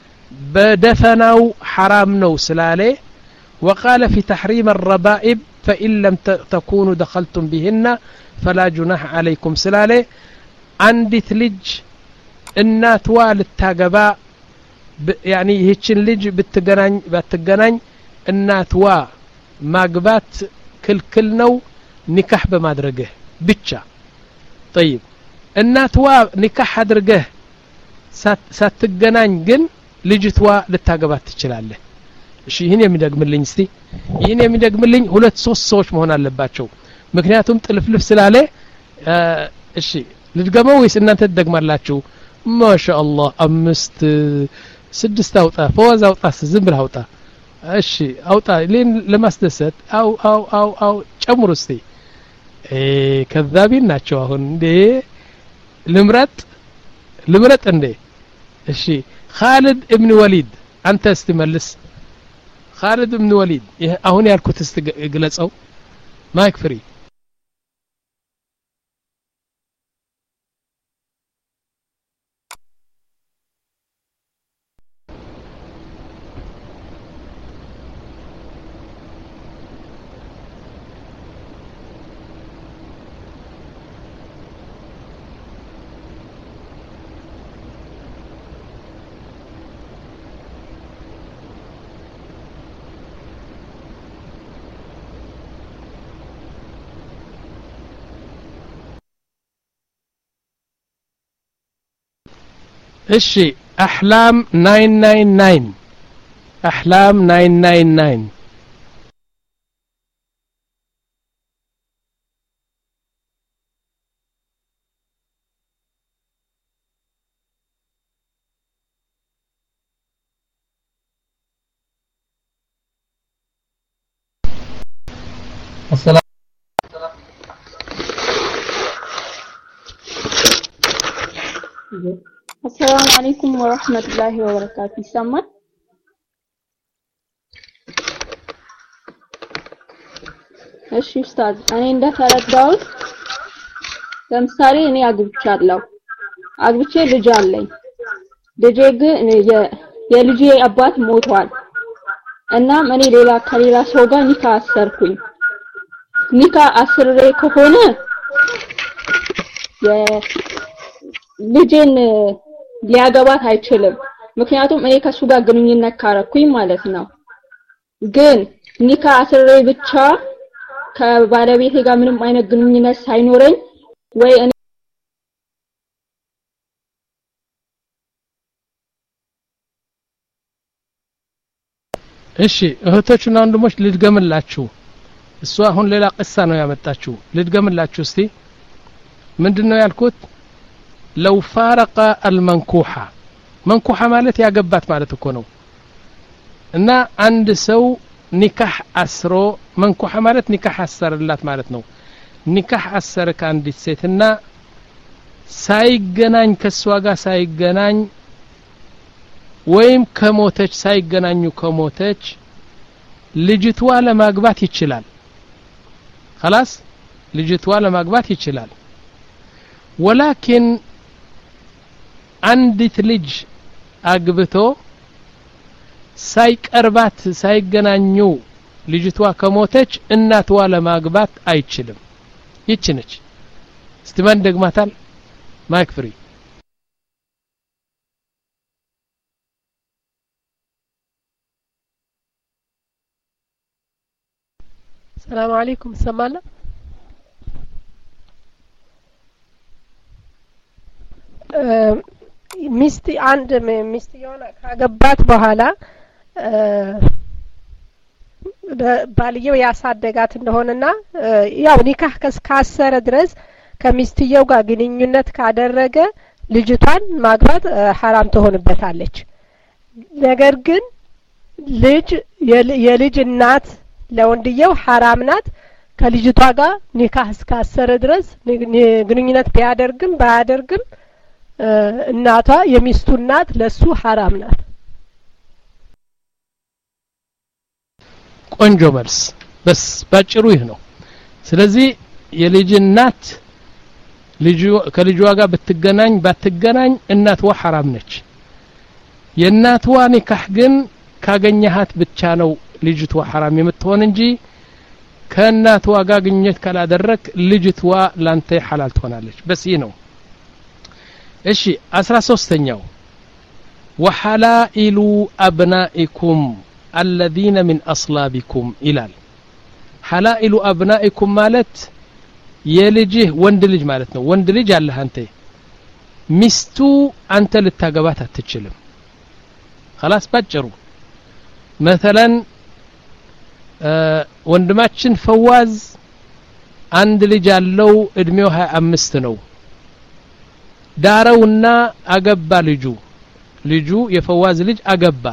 A: بدفنوا حرام نو سلالي وقال في تحريم الربائب فإن لم تكونوا دخلتم بهن فلا جناح عليكم سلالي عندي ثلج النات والتاقبا يعني هيتشن لج بتقنان بتقنان النات وا ماقبات كل كل نو نكاح بمادرقه بيتشا. طيب النات وا نكاح ادرقه ساتقنان جن لجتوا للتاقبات تشلاله እሺ ይሄን የሚደግምልኝ እስቲ ይሄን የሚደግምልኝ ሁለት ሶስት ሰዎች መሆን አለባቸው ምክንያቱም ጥልፍልፍ ስላለ እሺ ልድገመው ወይስ እናንተ ትደግማላችሁ? ማሻአላህ አምስት ስድስት አውጣ ፈዋዝ አውጣ ዝም ብለህ አውጣ እሺ አውጣ ሌን ለማስደሰት አው አው አው አው ጨምሩ እስቲ እ ከዛቢን ናቸው አሁን እንዴ ልምረጥ ልምረጥ እንዴ እሺ خالد ابن وليد አንተ እስቲ መልስ خالد ابن وليد አሁን ያልኩት እስቲ ግለጸው ማይክ ፍሪ እሺ احلام ناين ناين ناين احلام ناين ناين ناين
B: السلام
F: السلام عليكم ورحمة الله وبركاته. سمت እሺ ኡስታዝ እኔ እንደተረዳሁት ለምሳሌ እኔ አግብቻለሁ አግብቼ ልጅ አለኝ ልጄ ግን የልጄ አባት ሞቷል እናም እኔ ሌላ ከሌላ ሰው ጋር ኒካ አሰርኩኝ ኒካ አስሬ ከሆነ ልጄን ሊያገባት አይችልም ምክንያቱም እኔ ከሱ ጋር ግንኙነት ካረኩኝ ማለት ነው ግን ኒካ አስሬ ብቻ ከባለቤቴ ጋር ምንም አይነት ግንኙነት ሳይኖረኝ ወይ እኔ
A: እሺ እህቶችና ወንድሞች ልድገምላችሁ እሷ አሁን ሌላ ቅሳ ነው ያመጣችሁ ልድገምላችሁ እስቲ ምንድነው ያልኩት لو فارق المنكوحة منكوحة مالت يا قبات مالت እኮ ነው እና አንድ ሰው ኒካህ አስሮ መንኩሐ ማለት ኒካህ አሰረላት ማለት ነው ኒካህ አሰረ ከአንዲት ሴትና ሳይገናኝ ከሷ ጋር ሳይገናኝ ወይም ከሞተች ሳይገናኙ ከሞተች ልጅቷ ለማግባት ይችላል خلاص ልጅቷ ለማግባት ይችላል ولكن አንዲት ልጅ አግብቶ ሳይቀርባት ሳይገናኙ ልጅቷ ከሞተች እናትዋ ለማግባት አይችልም ይችነች استمان ደግማታል ማይክ ፍሪ
G: السلام عليكم سمعنا ሚስት አንድ ሚስት የሆነ ካገባት በኋላ ባልየው ያሳደጋት እንደሆነና ያው ኒካህ ካሰረ ድረስ ከሚስትየው ጋር ግንኙነት ካደረገ ልጅቷን ማግባት حرام ትሆንበታለች ነገር ግን ልጅ የልጅ እናት ለወንድየው حرام ናት ከልጅቷ ጋር ኒካህ ካሰረ ድረስ ግንኙነት ቢያደርግም ባያደርግም እናቷ የሚስቱ እናት ለሱ حرام ናት
A: ቆንጆ መልስ በስ ባጭሩ ይህ ነው ስለዚህ የልጅ እናት ልጅ ከልጇ ጋር በትገናኝ ባትገናኝ እናትዋ حرام ነች የእናትዋ ኒካህ ግን ካገኘሃት ብቻ ነው ልጅቷ حرام የምትሆን እንጂ ከእናትዋ ጋር ግንኙነት ካላደረክ ልጅቷ ላንተ حلال ትሆናለች በስ ይህ ነው እሺ አስራ ሶስተኛው وحلائل أبنائكم الذين من أصلابكم إلال حلائل أبنائكم مالت يلجه وند لج مالتنا وند لج الله أنت مستو أنت للتاقبات هتتشلم خلاص بجروا مثلا آه وندماتشن فواز عند لج اللو ادميوها أمستنو ዳረውና አገባ ልጁ ልጁ የፈዋዝ ልጅ አገባ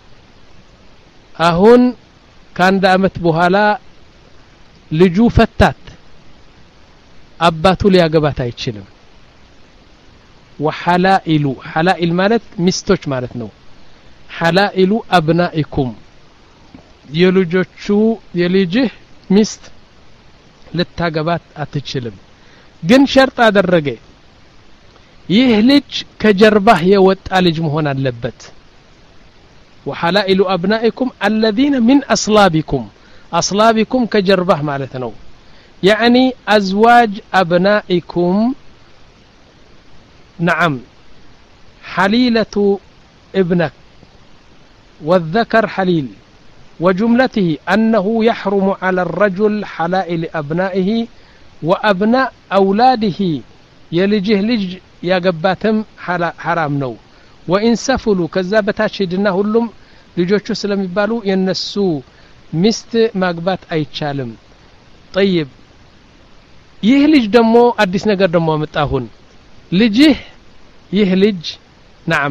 A: አሁን ከአንድ አመት በኋላ ልጁ ፈታት አባቱ ሊያገባት አይችልም وحلائل حلائل ማለት ሚስቶች ማለት ነው حلائل أبنائكم የልጆቹ የልጅህ ሚስት ልታገባት አትችልም ግን ሸርጥ አደረገ ይህ ልጅ ከጀርባህ የወጣ ልጅ መሆን አለበት وحلائل أبنائكم الذين من أصلابكم أصلابكم كجربه معناته يعني أزواج أبنائكم نعم حليلة ابنك والذكر حليل وجملته أنه يحرم على الرجل حلائل أبنائه وأبناء أولاده يلجه لج ያገባተም حرام ነው وإن سفلوا كذابታች ሄድና ሁሉም ልጆቹ ስለሚባሉ የነሱ ሚስት ማግባት አይቻልም طيب ይህ ልጅ ደግሞ አዲስ ነገር ደግሞ አመጣሁን ልጅህ ይህ ልጅ نعم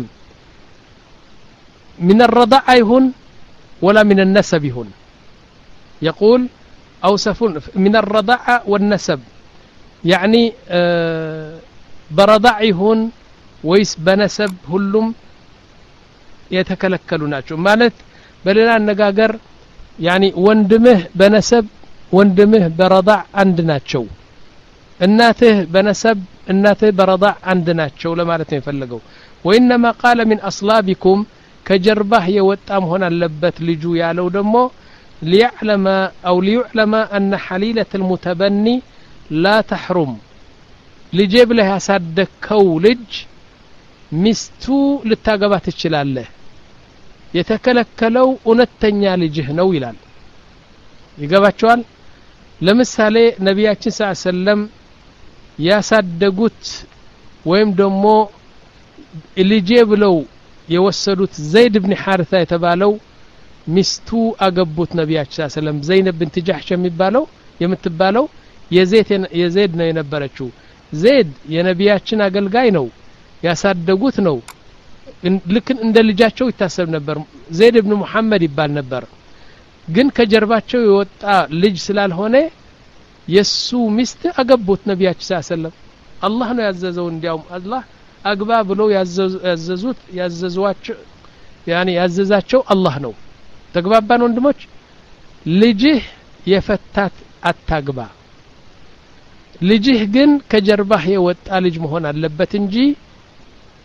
A: من الرضاعة يهون ولا من النسب يهون يقول أوصفون من الرضاعة والنسب يعني آه برضاع يهون ويس بنسب ሁሉም የተከለከሉ ናቸው ማለት በሌላ አነጋገር يعني ወንድምህ በነሰብ ወንድምህ በረضاع አንድ ናቸው እናትህ በነሰብ እናትህ በረضاع አንድ ናቸው ለማለት ነው የፈለገው وانما قال من اصلابكم ከጀርባህ የወጣ መሆን አለበት ልጁ ያለው ደግሞ ليعلم او ليعلم ان حليلة المتبني لا تحرم ልጄ ብለህ ያሳደከው ልጅ ሚስቱ ልታገባት ትችላለህ የተከለከለው እውነተኛ ልጅህ ነው ይላል ይገባቸዋል ለምሳሌ ነብያችን ሰለላሁ ዐለይሂ ወሰለም ያሳደጉት ወይም ደግሞ ልጄ ብለው የወሰዱት ዘይድ ኢብኑ ሐሪሳ የተባለው ሚስቱ አገቡት ነብያችን ሰለላሁ ዐለይሂ ወሰለም ዘይነብ binti ጃህሽ የሚባለው የምትባለው የዘይት የዘይድ ነው የነበረችው ዘይድ የነብያችን አገልጋይ ነው ያሳደጉት ነው ልክ እንደ ልጃቸው ይታሰብ ነበር ዘይድ ኢብኑ መሐመድ ይባል ነበር ግን ከጀርባቸው የወጣ ልጅ ስላልሆነ የሱ ሚስት አገቡት ነብያችን ሰለላሁ ዐለይሂ ወሰለም አላህ ነው ያዘዘው እንዲያውም አላህ አግባ ብለው ያዘዙት ያዘዟቸው ያኒ ያዘዛቸው አላህ ነው ተግባባን ወንድሞች ልጅህ የፈታት አታግባ ልጅህ ግን ከጀርባህ የወጣ ልጅ መሆን አለበት እንጂ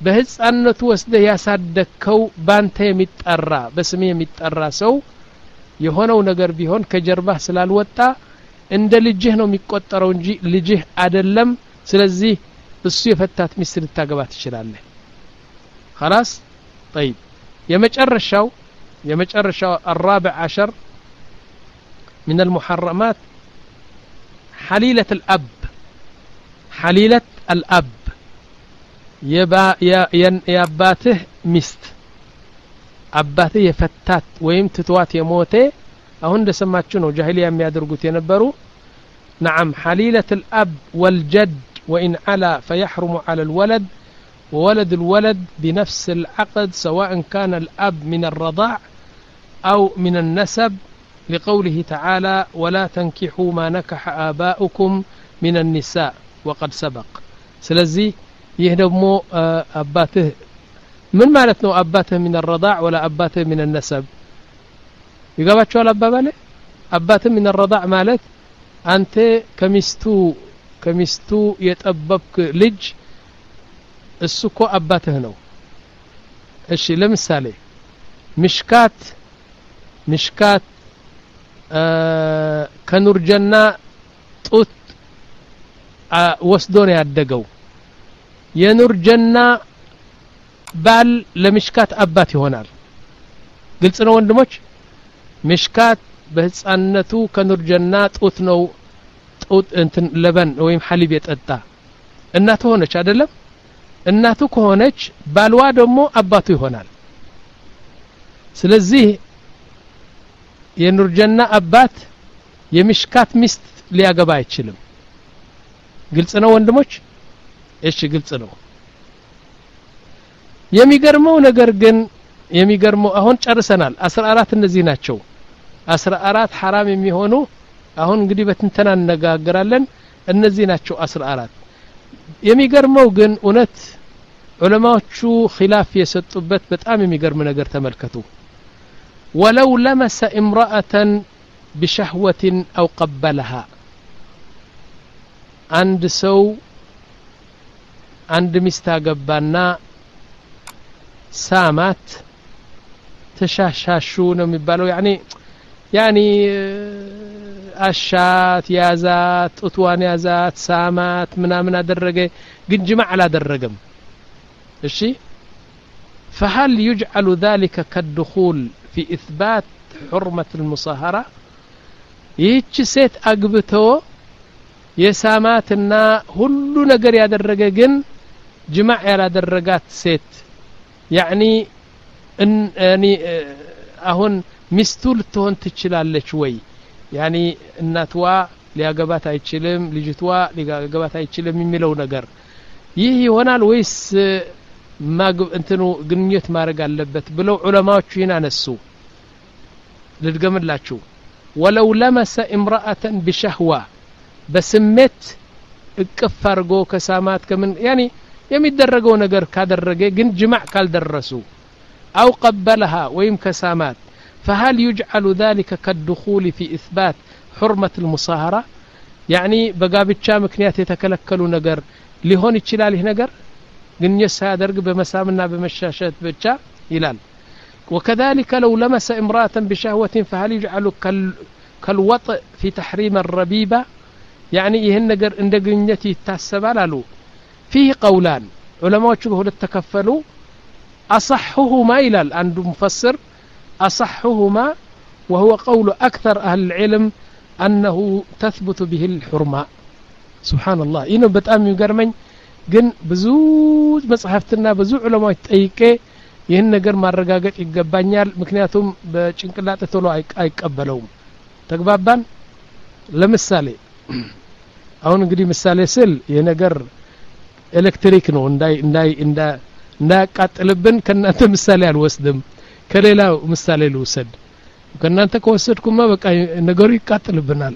A: በህፃንነቱ ወስደህ ያሳደከው ባንተ የሚጠራ በስሜ የሚጠራ ሰው የሆነው ነገር ቢሆን ከጀርባህ ስላልወጣ እንደ ልጅህ ነው የሚቆጠረው እንጂ ልጅህ አይደለም ስለዚህ እሱ የፈታት ሚስት ልታገባ ትችላለህ خلاص طيب የመጨረሻው የመጨረሻው الرابع عشر من المحرمات حليلة الأب حليلة الأب يبا ياباته مست أباته يفتات ويم تتوات يموته أهون دسماتشو نو جاهلية የሚያደርጉት የነበሩ نعم حليلة الأب والجد وإن علا فيحرم على الولد وولد الولد بنفس العقد سواء كان الأب من الرضاع أو من النسب لقوله تعالى ولا تنكحوا ما نكح آباؤكم من النساء وقد سبق سلزي يهدمو أباته من معناتنو أباته من الرضاع ولا أباته من النسب يقاباتشو الأبابالي أباته من الرضاع مالت أنت كمستو كمستو يتأببك لج السكو أباته نو الشي لمثالي مشكات مشكات آه كنور جنة طوت آه وسدون يعدقو ينور جنة بال لمشكات أباتي هونال قلت أنا وندموش مشكات بهتصانتو كنور جنة طوت نو طوت انتن لبن ويم حليب يتأتا እናቱ ሆነች አይደለም እናቱ ከሆነች ባልዋ ደግሞ አባቱ ይሆናል ስለዚህ የኑርጀና አባት የሚሽካት ሚስት ሊያገባ አይችልም ግልጽ ነው ወንድሞች እሺ ግልጽ ነው የሚገርመው ነገር ግን የሚገርመው አሁን ጨርሰናል አስራ አራት እነዚህ ናቸው አስራ አራት حرام የሚሆኑ አሁን እንግዲህ በትንተና እንነጋገራለን እነዚህ ናቸው አስራ አራት የሚገርመው ግን እውነት ዑለማዎቹ ኺላፍ የሰጡበት በጣም የሚገርም ነገር ተመልከቱ ولو لمس امرأة بشهوة أو قبلها عند سو عند مستاقبانا سامات تشاشاشون مبالو يعني يعني አሻት ያዛት ጡትዋን ያዛት ሳማት ምናምን አደረገ ግን ጅማዕ አላደረገም እሺ فهل يجعل ذلك كالدخول في إثبات حرمة المصاهرة ይህች ሴት አግብቶ የሳማትና ሁሉ ነገር ያደረገ ግን ጅማዕ ያላደረጋት ሴት يعني እኔ አሁን ሚስቱ ልትሆን ትችላለች ወይ يعني እናትዋ ሊያገባት አይችልም ልጅቷ ሊያገባት አይችልም የሚለው ነገር ይህ ይሆናል ወይስ ማግብ እንትኑ ግንኙነት ማድረግ አለበት ብለው ዑለማዎቹ ይናነሱ ልድገምላችሁ ولو لمس امرأة بشهوة በስሜት እቅፍ አርጎ ከሳማት ከምን يعني የሚደረገው ነገር ካደረገ ግን ጅማዕ ካልደረሱ أو قبلها ويم كسامات فهل يجعل ذلك كالدخول في إثبات حرمة المصاهرة يعني بقابتشا مكنيات يتكلكلوا نقر لهون يتشلاله نقر قن يسادرق بمسامنا بمشاشات بتشا إلال وكذلك لو لمس امرأة بشهوة فهل يجعل كال كالوطء في تحريم الربيبة يعني يهن نقر عند قنيتي تاسبالالو فيه قولان علماء شبه للتكفلوا أصحهما إلال عند مفسر أصحهما وهو قول أكثر أهل العلم أنه تثبت به الحرمة سبحان الله إنه بتأمي يقرمين قن بزوج مصحفتنا بزوج علماء تأيكي يهن نقر ما الرقاقات يقبانيال مكنياتهم بشنكلات تولو أيقبلهم تقبابان لمثالي أهون نقري مثالي سل ينقر إلكتريك نو انداي انداي انداي انداي قاتلبن كنانت مثالي الوسدم ከሌላው ምሳሌ ልውሰድ ከናንተ ከወሰድኩማ በቃ ነገሩ ይቃጥልብናል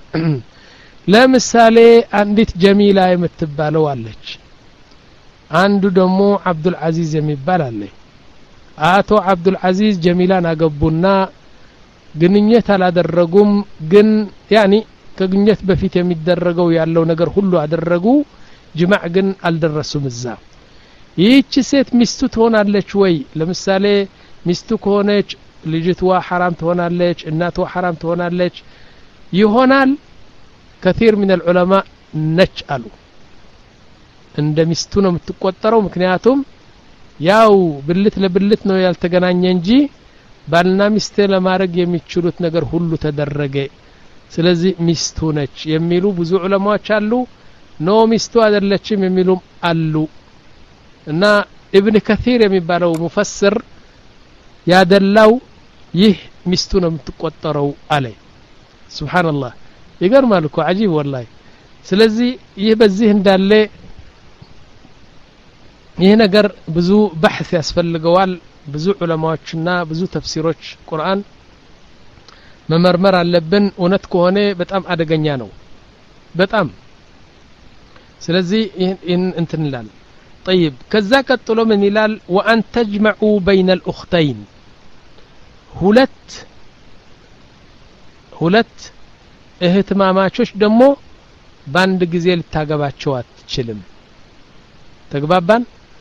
A: ለምሳሌ አንዲት ጀሚላ የምትባለው አለች አንዱ ደግሞ አብዱል አዚዝ የሚባል አለ አቶ አብዱል አዚዝ ጀሚላን አገቡና ግንኙነት አላደረጉም ግን ያኒ ከግንኙነት በፊት የሚደረገው ያለው ነገር ሁሉ አደረጉ ጅማዕ ግን አልደረሱም እዛ ይህች ሴት ሚስቱ ትሆናለች ወይ ለምሳሌ ሚስቱ ከሆነች ልጅቷ حرام ትሆናለች እናቷ حرام ትሆናለች ይሆናል كثير من العلماء ነች አሉ እንደ ሚስቱ ነው የምትቆጠረው ምክንያቱም ያው ብልት ለብልት ነው ያልተገናኘ እንጂ ባልና ሚስት ለማድረግ የሚችሉት ነገር ሁሉ ተደረገ ስለዚህ ሚስቱ ነች የሚሉ ብዙ ዑለማዎች አሉ ኖ ሚስቱ አይደለችም የሚሉም አሉ እና ኢብኑ ከثير የሚባለው ሙፈስር ያደላው ይህ ሚስቱ ነው የምትቆጠረው አለ ሱብሃንአላህ ይገርማል እኮ አጂብ ወላሂ ስለዚህ ይህ በዚህ እንዳለ ይህ ነገር ብዙ بحث ያስፈልገዋል ብዙ ዑለማዎችና ብዙ ተፍሲሮች ቁርአን መመርመር አለብን እውነት ከሆነ በጣም አደገኛ ነው በጣም ስለዚህ ይህን እንትን ይላል طيب ከዛ ቀጥሎ ምን ይላል وان تجمعوا بين الاختين ሁለት ሁለት እህትማማቾች ደግሞ ባንድ ጊዜ ልታገባቸው አትችልም ተግባባን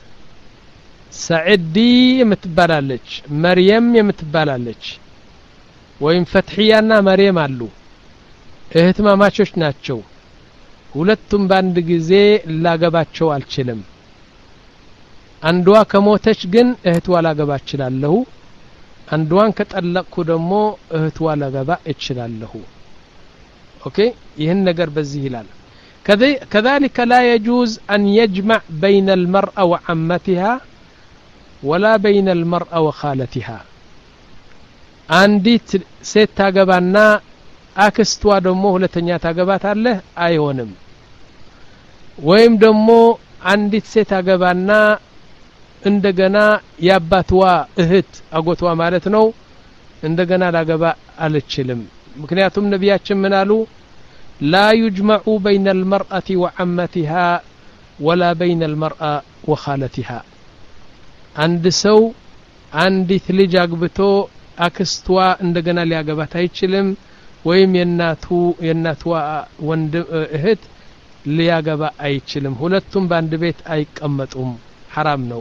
A: ሰዒዲ የምትባላለች መርየም የምትባላለች ወይም ፈትሒያና መርየም አሉ እህትማማቾች ናቸው ሁለቱም ባንድ ጊዜ ላገባቸው አልችልም አንዷ ከሞተች ግን እህቷ ላገባ እችላለሁ አንዷን ከጠለቅኩ ደግሞ እህቷ ላገባ እችላለሁ ኦኬ ይህን ነገር በዚህ ይላል كذلك لا يجوز أن يجمع بين المرأة وعمتها ولا بين المرأة وخالتها عندي ست تاغبانا አክስቷ ደግሞ ሁለተኛ ታገባታለህ አይሆንም ወይም ደግሞ አንዲት ሴት አገባና እንደገና ያባቷ እህት አጎቷ ማለት ነው እንደገና ላገባ አልችልም ምክንያቱም ነብያችን ምን አሉ لا يجمع بين المرأة وعمتها ولا بين المرأة وخالتها عند سو عندت ልጅ አግብቶ አክስቷ እንደገና ሊያገባት አይችልም ወይም የናቱ የናቷ ወንድ እህት ሊያገባ አይችልም ሁለቱም በአንድ ቤት አይቀመጡም حرام ነው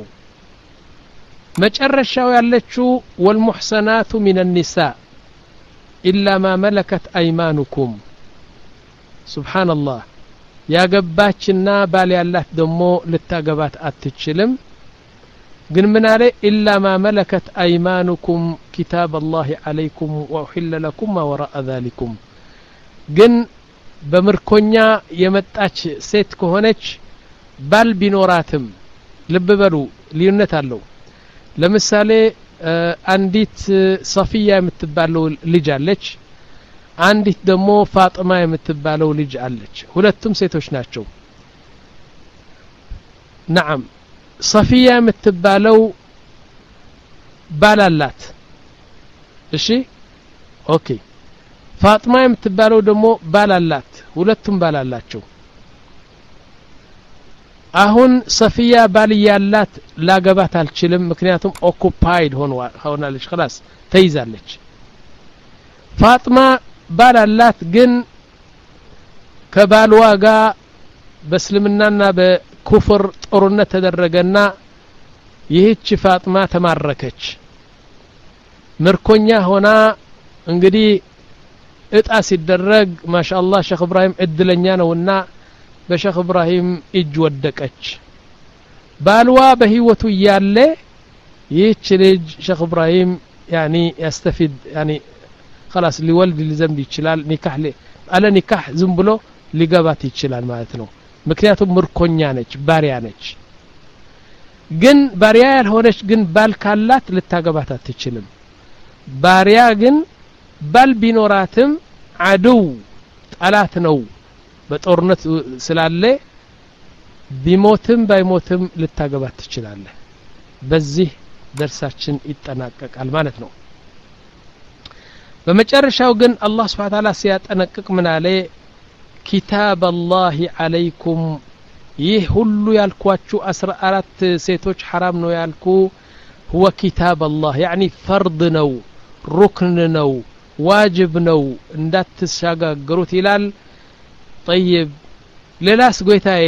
A: መጨረሻው ያለችው والمحسنات من النساء إلا ما ملكت أيمانكم سبحان الله ያገባችና ባል ያላት ደሞ ልታገባት አትችልም ግን ምን አለ إلا ما ملكت أيمانكم كتاب الله عليكم وأحل لكم ما وراء ذلكم ግን በምርኮኛ የመጣች ሴት ከሆነች ባል ቢኖራትም ልብ በሉ ልዩነት አለው ለምሳሌ አንዲት ሶፊያ የምትባለው ልጅ አለች አንዲት ደግሞ ፋጢማ የምትባለው ልጅ አለች ሁለቱም ሴቶች ናቸው نعم ሶፊያ የምትባለው ባላላት እሺ ኦኬ ፋጢማ የምትባለው ደግሞ ባላላት ሁለቱም ባላላቸው አሁን ሶፊያ ባል ያላት ላገባት አልችልም ምክንያቱም ኦኩፓይድ ሆናለች خلاص ተይዛለች ፋጢማ ባላላት ግን ከባልዋ ጋር በእስልምናና በኩፍር ጦርነት ተደረገና ይህች ፋጢማ ተማረከች ምርኮኛ ሆና እንግዲህ እጣ ሲደረግ ማሻአላህ ሼክ ኢብራሂም እድለኛ ነውና በሼክ ኢብራሂም እጅ ወደቀች ባልዋ በህይወቱ ያለ ይህች ልጅ ሼክ ኢብራሂም ያኒ ያስተፊድ ያኒ خلاص ሊወልድ ሊዘምድ ይችላል ኒካህ አለ ኒካህ ዝም ብሎ ሊገባት ይችላል ማለት ነው ምክንያቱም ምርኮኛ ነች ባሪያ ነች ግን ባሪያ ያልሆነች ግን ባል ካላት ልታገባት አትችልም ባሪያ ግን ባል ቢኖራትም አድው ጠላት ነው በጦርነት ስላለ ቢሞትም ባይሞትም ልታገባት ትችላለህ በዚህ ደርሳችን ይጠናቀቃል ማለት ነው በመጨረሻው ግን አላህ Subhanahu Wa Ta'ala ሲያጠነቅቅ ምን አለ كتاب الله عليكم ይህ ሁሉ ያልኳችሁ አስራ አራት ሴቶች حرام ነው ያልኩ هو كتاب الله يعني فرض ነው ሩክን ነው ዋጅብ ነው እንዳትሻጋገሩት ይላል طيب ሌላስ ጎይታዬ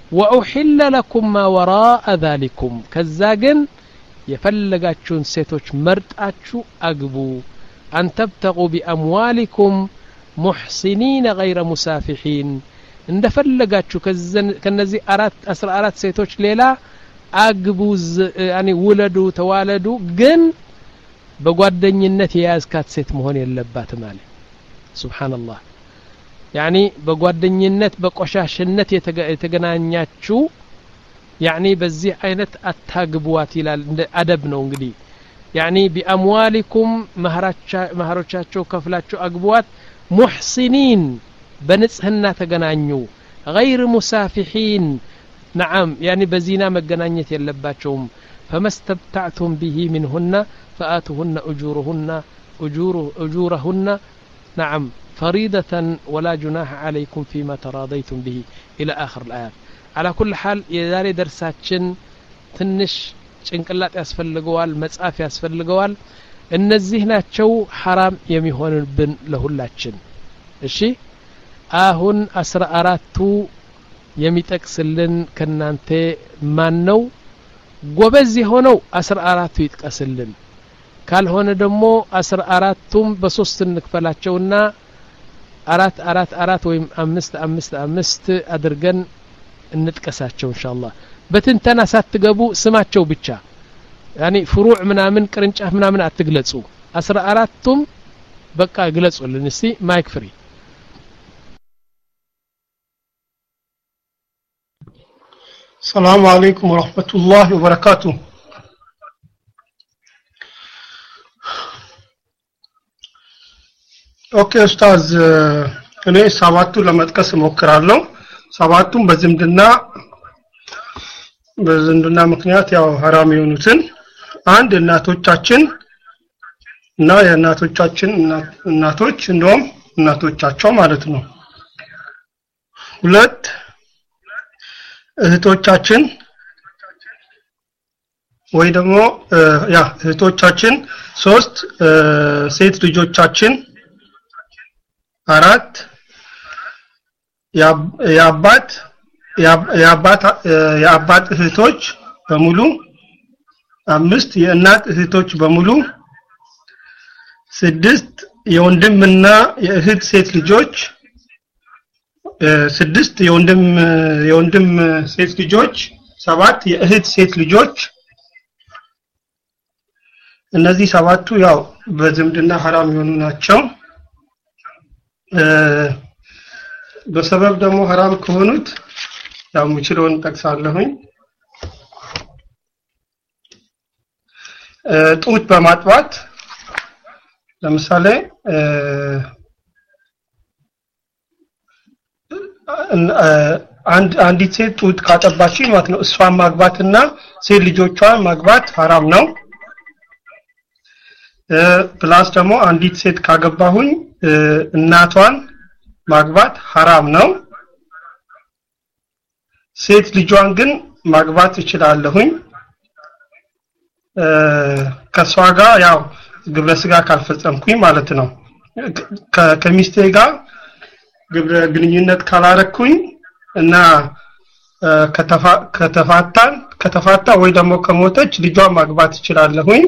A: وأحل لكم ما وراء ذلكم كذاقن يفلقاتشون سيتوش مرتاتشو أقبو أن تبتغوا بأموالكم محسنين غير مسافحين عند فلقاتشو كنزي أرات أسر أرات سيتوش ليلا أقبو يعني ولدوا توالدوا قن بقوادنينة يازكات سيت مهون يلبات مالي سبحان الله يعني بقوادنينة بقوشاشنة يتقنانياتشو يعني بزي عينت أتاقبوات إلى أدبنا انقدي يعني بأموالكم مهروشاتشو كفلاتشو أقبوات محسنين بنسهن تقنانيو غير مسافحين نعم يعني بزينا مقنانية يلباتشوم فما استبتعتم به منهن فآتوهن أجورهن أجور أجورهن نعم فريدة ولا جناح عليكم فيما تراضيتم به إلى آخر الآيات على كل حال يداري درساتشن تنش ጭንቅላት ያስፈልገዋል መጻፍ ያስፈልገዋል እነዚህ ናቸው حرام የሚሆንብን ለሁላችን እሺ አሁን አስራ አራቱ የሚጠቅስልን ከናንተ ማን ነው ጎበዝ የሆነው አስራ አራቱ ይጥቀስልን ካልሆነ ደግሞ አስራ አራቱም በሶስት እንክፈላቸውና አራት አራት አራት ወይም አምስት አምስት አምስት አድርገን እንጥቀሳቸው ኢንሻአላህ በትንተና ሳትገቡ ስማቸው ብቻ ያኒ ፍሩዕ ምናምን ቅርንጫፍ ምናምን አትግለጹ አስራ አራቱም በቃ ግለጹልን እስቲ ማይክ ፍሪ
H: السلام عليكم ورحمة الله وبركاته اوكي استاذ እኔ ሰባቱ ለመጥቀስ ሞክራለሁ ሰባቱም በዝምድና በዝምድና ምክንያት ያው حرام የሆኑትን አንድ እናቶቻችን እና የእናቶቻችን እናቶች እንደውም እናቶቻቸው ማለት ነው ሁለት እህቶቻችን ወይ ደግሞ ያ እህቶቻችን ሶስት ሴት ልጆቻችን አራት ያባት ያባት ያባት እህቶች በሙሉ አምስት የእናት እህቶች በሙሉ ስድስት የወንድምና የእህት ሴት ልጆች ስድስት የወንድም የወንድም ሴት ልጆች ሰባት የእህት ሴት ልጆች እነዚህ ሰባቱ ያው በዝምድና حرام የሆኑ ናቸው በሰበብ ደግሞ حرام ከሆኑት ያው ሙችሎን ጠቅሳለሁኝ ጡት በማጥባት ለምሳሌ አንድ አንዲት ሴት ጡት ካጠባች ማለት ነው እሷን ማግባትና ሴት ልጆቿን ማግባት حرام ነው ፕላስ ደግሞ አንዲት ሴት ካገባሁኝ እናቷን ማግባት حرام ነው ሴት ልጇን ግን ማግባት እችላለሁኝ ከሷ ጋር ያው ግብረ ስጋ ካልፈጸምኩኝ ማለት ነው ከሚስቴ ጋር ግብረ ግንኙነት ካላረኩኝ እና ከተፋታን ከተፋታ ወይ ደግሞ ከሞተች ልጇን ማግባት እችላለሁኝ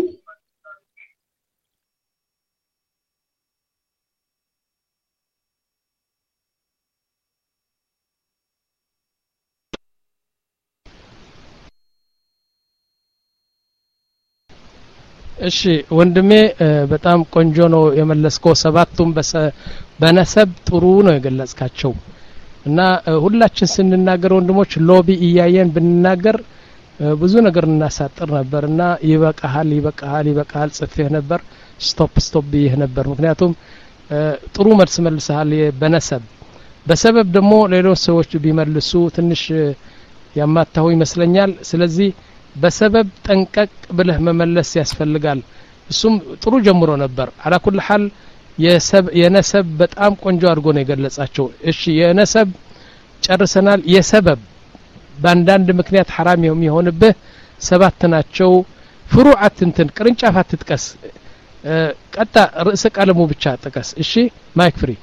A: እሺ ወንድሜ በጣም ቆንጆ ነው የመለስከው ሰባቱም በነሰብ ጥሩ ነው የገለጽካቸው እና ሁላችን ስንናገር ወንድሞች ሎቢ እያየን ብንናገር ብዙ ነገር እናሳጥር ነበርና ይበቃሃል ይበቃሃል ይበቃሃል ጽፈህ ነበር ስቶፕ ስቶፕ ይህ ነበር ምክንያቱም ጥሩ መልስ መልሰሃል በነሰብ በሰበብ ደግሞ ሌሎች ሰዎች ቢመልሱ ትንሽ ያማታው ይመስለኛል ስለዚህ በሰበብ ጠንቀቅ ብለህ መመለስ ያስፈልጋል እሱም ጥሩ ጀምሮ ነበር على كل حال የነሰብ በጣም ቆንጆ አድርጎ ነው የገለጻቸው እሺ የነሰብ ጨርሰናል የሰበብ ባንዳንድ ምክንያት حرام የሚሆንብህ ሰባት ናቸው ፍሩዓት እንትን ቅርንጫፋት ትጥቀስ ቀጣ ርዕሰ ቀለሙ ብቻ ጥቀስ እሺ ማይክ ፍሪ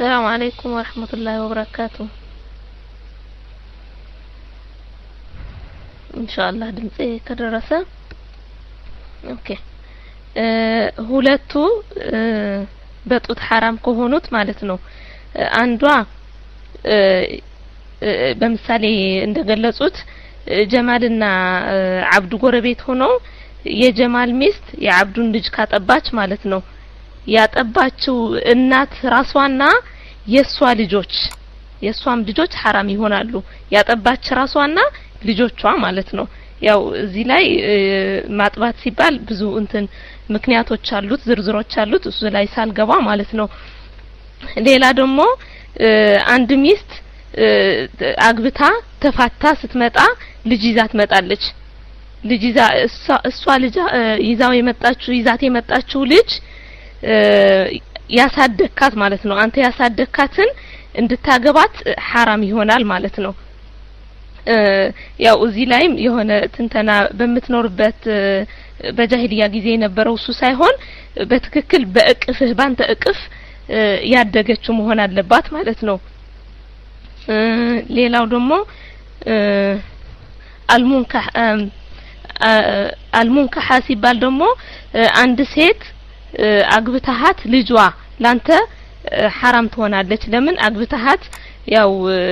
C: السلام عليكم ورحمة الله وبركاته إن شاء الله دمتي كدرسة أوكي أه ሁለቱ በጡት حرام ከሆኑት ማለት ነው አንዷ በምሳሌ እንደገለጹት ጀማልና አብዱ ጎረቤት ሆነው የጀማል ሚስት የአብዱን ልጅ ካጠባች ማለት ነው ያጠባችው እናት ራሷና የሷ ልጆች የሷም ልጆች حرام ይሆናሉ ያጠባች ራሷና ልጆቿ ማለት ነው ያው እዚህ ላይ ማጥባት ሲባል ብዙ እንትን ምክንያቶች አሉት ዝርዝሮች አሉት እሱ ላይ ሳልገባ ማለት ነው ሌላ ደግሞ አንድ ሚስት አግብታ ተፋታ ስትመጣ ልጅ ይዛ ትመጣለች ልጅ ይዛ እሷ ልጅ ይዛው የመጣችው ይዛት የመጣችው ልጅ ያሳደካት ማለት ነው አንተ ያሳደካትን እንድታገባት حرام ይሆናል ማለት ነው ያው እዚህ ላይም የሆነ ትንተና በመትኖርበት በጃሂልያ ጊዜ የነበረው እሱ ሳይሆን በትክክል በእቅፍህ ባንተ እቅፍ ያደገችው መሆን አለባት ማለት ነው ሌላው ደግሞ አልሙንካህ አልሙንካህ ሲባል ደግሞ አንድ ሴት አግብታሃት ልጇ ላንተ حرام ትሆናለች ለምን አግብታሃት ያው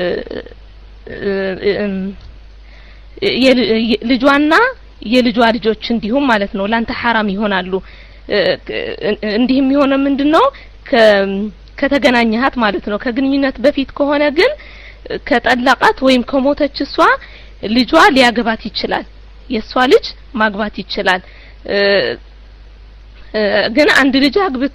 C: ልጇና የልጇ ልጆች እንዲሁም ማለት ነው ላንተ حرام ይሆናሉ እንዲህም ይሆነ ምንድነው ከተገናኘሃት ማለት ነው ከግንኙነት በፊት ከሆነ ግን ከጠላቃት ወይም ከሞተች እሷ ልጇ ሊያገባት ይችላል የሷ ልጅ ማግባት ይችላል ግን አንድ ልጅ አግብቶ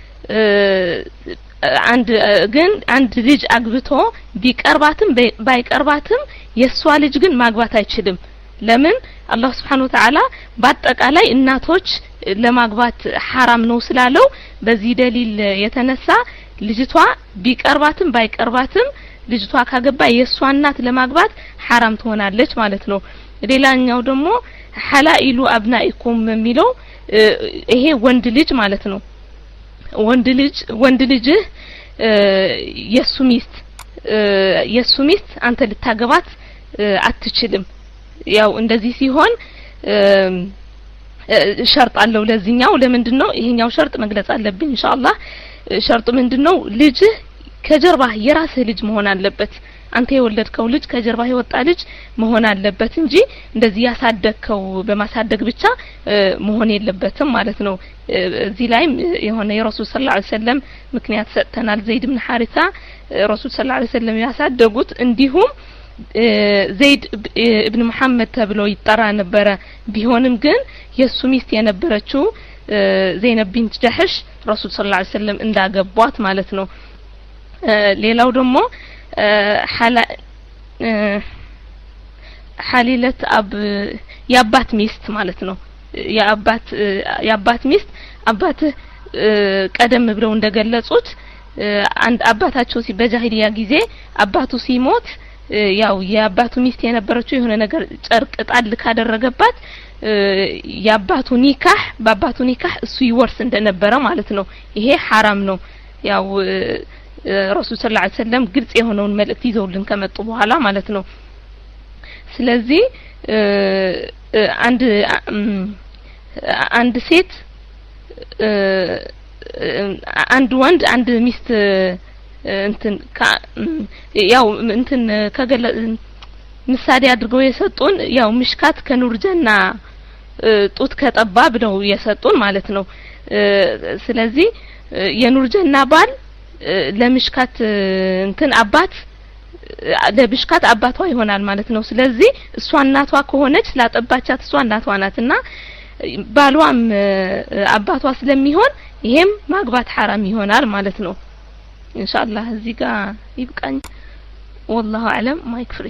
C: አንድ ግን አንድ ልጅ አግብቶ ቢቀርባትም ባይቀርባትም የሷ ልጅ ግን ማግባት አይችልም ለምን አላህ Subhanahu Wa Ta'ala በአጠቃላይ እናቶች ለማግባት حرام ነው ስላለው በዚህ ደሊል የተነሳ ልጅቷ ቢቀርባትም ባይቀርባትም ልጅቷ ካገባ የሷ እናት ለማግባት حرام ትሆናለች ማለት ነው ሌላኛው ደግሞ ሐላኢሉ አብናኢኩም የሚለው ይሄ ወንድ ልጅ ማለት ነው ወንድ ልጅ ወንድ ልጅ የሱ ሚስት የሱ ሚስት አንተ ልታገባት አትችልም ያው እንደዚህ ሲሆን ሸርጥ አለው ለዚህኛው ለምንድነው ይሄኛው ሸርጥ መግለጽ አለብኝ ኢንሻአላህ ሸርጡ ምንድነው ልጅ ከጀርባህ የራስህ ልጅ መሆን አለበት አንተ የወለድከው ልጅ ከጀርባህ የወጣ ልጅ መሆን አለበት እንጂ እንደዚህ ያሳደግከው በማሳደግ ብቻ መሆን የለበትም ማለት ነው እዚህ ላይም የሆነ የረሱል ሰለላሁ ዐለይሂ ወሰለም ምክንያት ሰጥተናል ዘይድ ኢብኑ ሐሪሳ ረሱል ሰለላሁ ዐለይሂ ወሰለም ያሳደጉት እንዲሁም ዘይድ ኢብኑ መሐመድ ተብሎ ይጠራ ነበር ቢሆንም ግን የሱ ሚስት የነበረችው ዘይነብ ቢንት ጀህሽ ረሱል ሰለላሁ ዐለይሂ ወሰለም እንዳገቧት ማለት ነው ሌላው ደግሞ ሐላ ሐሊለት አብ ያባት ሚስት ማለት ነው ያባት ያባት ሚስት አባት ቀደም ብለው እንደገለጹት አንድ አባታቸው በጃሂልያ ጊዜ አባቱ ሲሞት ያው የአባቱ ሚስት የነበረችው የሆነ ነገር ጨርቅ ጣል ካደረገባት ያባቱ ኒካህ በአባቱ ኒካህ እሱ ይወርስ እንደነበረ ማለት ነው ይሄ حرام ነው ያው ረሱል ሰለላሁ ዐለይሂ ወሰለም ግልጽ የሆነውን መልእክት ይዘውልን ከመጡ በኋላ ማለት ነው ስለዚህ አንድ አንድ ሴት አንድ ወንድ አንድ ሚስት እንትን ያው እንትን ከገለ ምሳሌ አድርገው የሰጡን ያው ምሽካት ከኑር ጀና ጡት ከጠባ ብለው የሰጡን ማለት ነው ስለዚህ የኑር ጀና ባል ለምሽካት እንትን አባት ለብሽካት አባቷ ይሆናል ማለት ነው ስለዚህ እሷ እናቷ ከሆነች ላጠባቻት እሷ እናቷ ናትና ባሏም አባቷ ስለሚሆን ይሄም ማግባት حرام ይሆናል ማለት ነው ኢንሻአላህ እዚህ ጋር ይብቃኝ والله اعلم ማይክ ፍሪ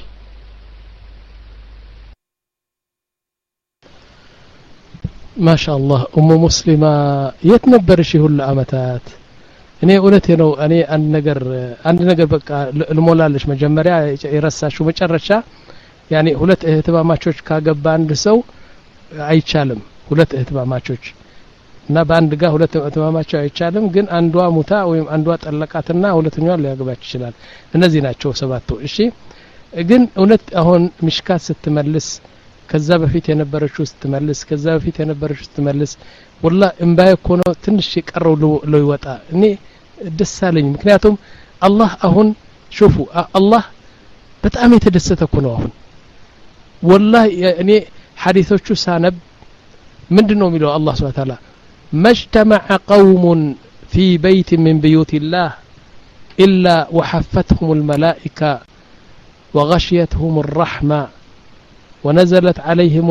A: ማሻአላህ ኡሙ ሙስሊማ የት ነበርሽ ሁሉ አመታት እኔ እውነቴ ነው እኔ አንድ ነገር አንድ ነገር በቃ ልሞላለሽ መጀመሪያ የረሳሽው መጨረሻ ያኔ ሁለት እህትማማቾች ካገባ አንድ ሰው አይቻልም ሁለት እህትማማቾች እና በአንድ ጋር ሁለት ተማማቸው አይቻልም ግን አንዷ ሙታ ወይም አንዷ ጠለቃትና ሁለተኛዋ ሊያገባች ይችላል እነዚህ ናቸው ሰባቱ እሺ ግን እውነት አሁን ምሽካት ስትመልስ ከዛ በፊት የነበረችው ስትመልስ ከዛ በፊት የነበረችው ስትመልስ والله እምባዬ እኮ ነው ትንሽ የቀረው ነው ይወጣ እኔ ደስ አለኝ ምክንያቱም አላህ አሁን شوفوا አላህ በጣም የተደሰተ እኮ ነው አሁን والله እኔ ሐዲሶቹ ሳነብ ምንድነው የሚለው አላህ Subhanahu Wa Ta'ala مجتمع قوم في بيت من بيوت الله إلا وحفتهم الملائكة وغشيتهم الرحمة ونزلت عليهم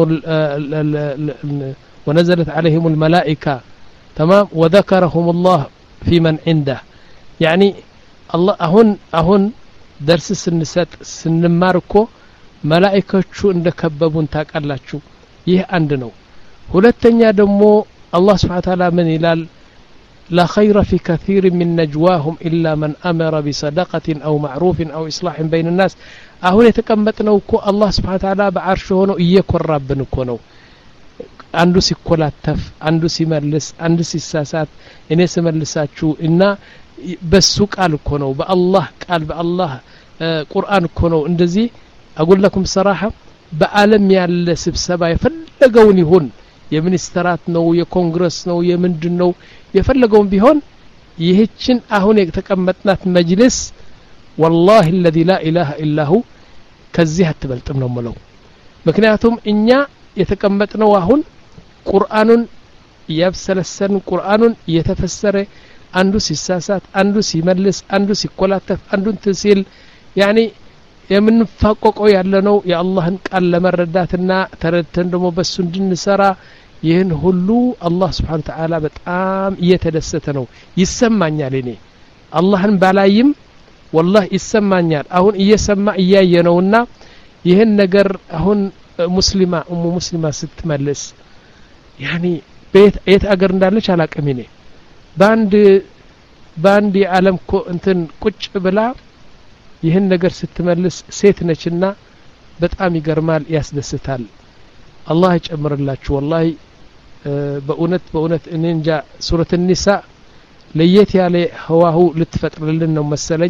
A: ونزلت عليهم الملائكة تمام وذكرهم الله في من عنده يعني الله أهون أهون درس سنسات سنماركو ملائكة شو اندكببون تاكالاتشو يه عندنا ሁለተኛ ደግሞ الله سبحانه وتعالى من إلال لا خير في كثير من نجواهم إلا من أمر بصدقة أو معروف أو إصلاح بين الناس أهون يتكمتنا وكو الله سبحانه وتعالى بعرشه هنا إياكو الرب نكونو عنده سيكولاتف عنده سيملس عنده سيساسات إنه سيملساتشو إنا بسوك قال كونو بالله قال بالله آه قرآن كونو اندزي أقول لكم صراحة بعالم يال سبسبا يفلقون يهون የሚኒስትራት ነው የኮንግረስ ነው የምንድን ነው የፈለገውን ቢሆን ይህችን አሁን የተቀመጥናት መጅልስ والله الذي لا اله الا هو ከዚህ አትበልጥም ነው ማለት ምክንያቱም እኛ የተቀመጥነው አሁን ቁርአኑን ያብሰለሰን ቁርአኑን የተፈሰረ አንዱ ሲሳሳት አንዱ ሲመልስ አንዱ ሲኮላተፍ አንዱን ትሲል ያኒ የምንፋቆቀው ያለነው የአላህን ቃል ለመረዳትና ተረድተን ደግሞ በሱ እንድንሰራ ይህን ሁሉ አላህ Subhanahu Wa Ta'ala በጣም እየተደሰተ ነው ይሰማኛል እኔ አላህን ባላይም والله ይሰማኛል አሁን እየሰማ እያየነውና ይህን ነገር አሁን ሙስሊማ ኡሙ ሙስሊማ ስትመልስ يعني ቤት የት አገር እንዳለች አላቀም እኔ ባንድ ባንድ የዓለም እንትን ቁጭ ብላ ይህን ነገር ስትመልስ ሴት ነችና በጣም ይገርማል ያስደስታል አላህ ይጨምርላችሁ والله በእውነት በእውነት እኔ እንጃ ሱረት النساء ለየት ያለ ህዋሁ ልትፈጥርልን ነው መሰለኝ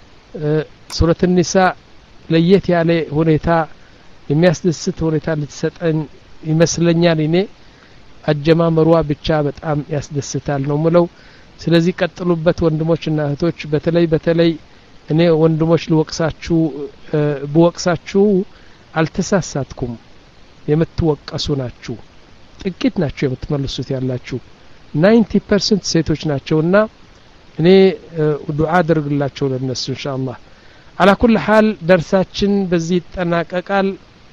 A: ሱረት النساء ለየት ያለ ሁኔታ የሚያስደስት ሁኔታ ልትሰጠን ይመስለኛል እኔ አጀማመሯ ብቻ በጣም ያስደስታል ነው ምለው ስለዚህ ቀጥሉበት ወንድሞችና እህቶች በተለይ በተለይ እኔ ወንድሞች ልወቅሳችሁ በወቅሳችሁ አልተሳሳትኩም የምትወቀሱ ናችሁ ጥቂት ናችሁ የምትመልሱት ያላችሁ ninety percent ሴቶች ናቸውና እኔ ዱዓ አድርግላችሁ ለነሱ ኢንሻአላህ على كل حال درساችን በዚህ ይጠናቀቃል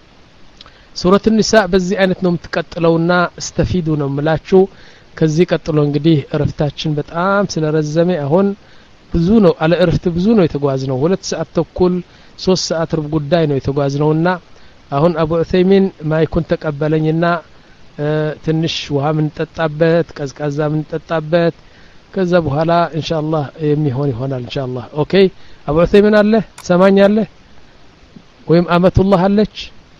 A: ሱረት النساء በዚህ አይነት ነው የምትቀጥለውና استفيዱ ነው ምላችሁ ከዚህ ቀጥሎ እንግዲህ እረፍታችን በጣም ስለረዘመ አሁን ብዙ ነው አለ እረፍት ብዙ ነው የተጓዝነው ሁለት ሰዓት ተኩል ሶስት ሰዓት ሩብ ጉዳይ ነው የተጓዝነውና አሁን አቡ ዑሰይሚን ማይኩን ተቀበለኝና ትንሽ ውሃ ምን ተጣጣበት ቀዝቃዛ ምን ተጣጣበት ከዛ በኋላ ኢንሻአላህ የሚሆን ይሆናል ኢንሻአላህ ኦኬ አቡ ዑሰይሚን አለ ሰማኛለህ ወይም አመቱላህ አለች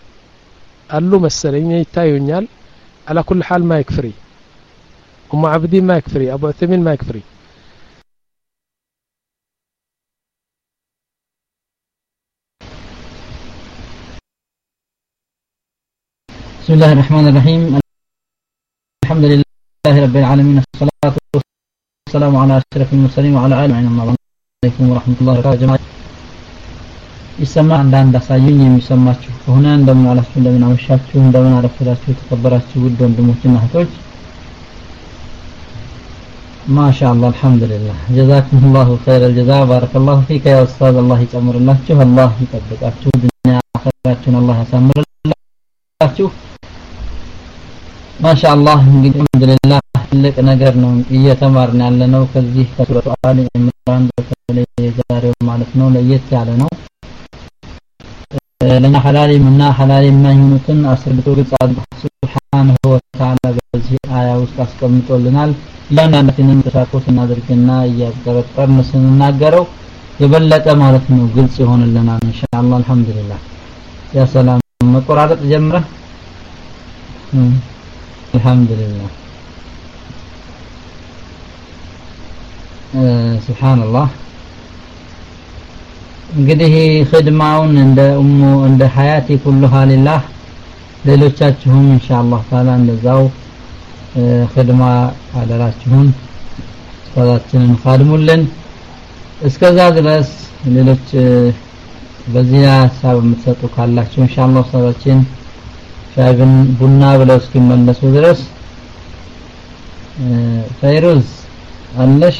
A: አሉ መሰለኝ ይታዩኛል على كل حال ما يكفري ام عبدي ما يكفري ابو عثيمين ما يكفري
I: بسم الله الرحمن الرحيم الحمد لله رب العالمين الصلاة والسلام على أشرف المرسلين وعلى آله وصحبه عليكم ورحمة الله وبركاته جماعة يسمع عند سايين يسمعችሁ ከሆነ እንደምን አላችሁ እንደምን አመሻችሁ እንደምን አረፈዳችሁ ተከበራችሁ ውድ ወንድሞችና እህቶች ما شاء الله الحمد لله جزاكم الله خير الجزاء بارك الله فيك يا أستاذ الله يጨምርላችሁ الله ይጠብቃችሁ ዱንያ አኺራችሁን الله ያሳምርላችሁ ما شاء الله እንግዲህ አልহামዱሊላህ ትልቅ ነገር ነው እየተማርን ያለነው ከዚህ ከሱረቱ አሊ ኢምራን በተለይ ዛሬው ማለት ነው ለየት ያለ ነው ለኛ ሐላል እና ሐላል የማይሆኑትን አስርቶ ግልጽ አድርጎ ሱብሃነሁ ወተዓላ በዚህ አያ ውስጥ አስቀምጦልናል ለናንተንም ተሳትፎ እናድርግና እያቀረጠርን ስንናገረው የበለጠ ማለት ነው ግልጽ ይሆንልናል ኢንሻአላህ አልহামዱሊላህ ያ ሰላም መቆራረጥ ጀምረ الحمد لله ሱብሃንአላህ እንግዲህ ኺድማውን እንደ ኡሙ እንደ ሐያቲ ኩሉሃ ሊላህ ሌሎቻችሁም ኢንሻአላህ ታላ እንደዛው ኺድማ አደራችሁን ኡስታዛችንን ኻድሙልን እስከዛ ድረስ ሌሎች በዚህ ሐሳብ የምትሰጡ ካላችሁ ኢንሻአላህ ኡስታዛችን ሻይብን ቡና ብለው እስኪመለሱ ድረስ ፈይሩዝ አለሽ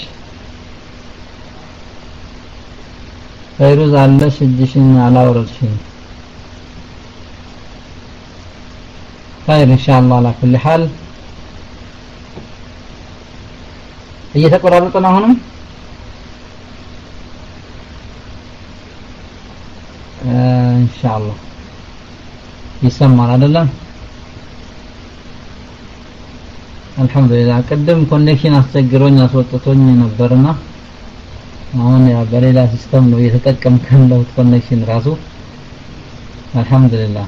I: ፈይሩዝ አለሽ እጅሽን አላወረድሽም خير ان شاء الله على كل حال እየተቆራረጠ ነው አሁንም ان شاء الله ይሰማል አይደለም አልহামዱሊላህ ቀደም ኮኔክሽን አስቸግሮኝ አስወጥቶኝ ነበርና አሁን ያ በሌላ ሲስተም ነው እየተጠቀምከን ነው ኮኔክሽን ራሱ አልহামዱሊላህ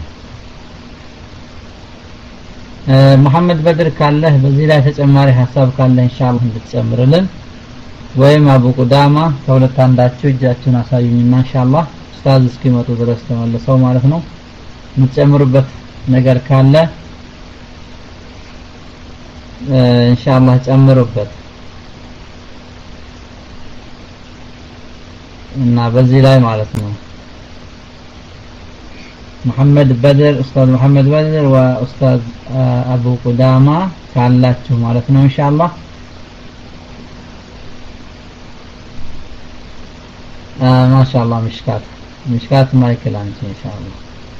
I: መሐመድ በድር ካለህ በዚህ ላይ ተጨማሪ ሐሳብ ካለ ኢንሻአላህ እንድትጨምርልን ወይም አቡ ቁዳማ ከሁለት አንዳችሁ እጃችሁን አሳዩኝና ኢንሻአላህ ኡስታዝ እስኪመጡ ድረስ ተመልሰው ማለት ነው የምትጨምሩበት ነገር ካለ ኢንሻአላህ ጨምሩበት እና በዚህ ላይ ማለት ነው محمد بدر استاذ محمد بدر واستاذ ابو قدامه ካላችሁ ማለት ነው ኢንሻአላህ ما شاء الله مشكات مشكات مايكل انت ان شاء الله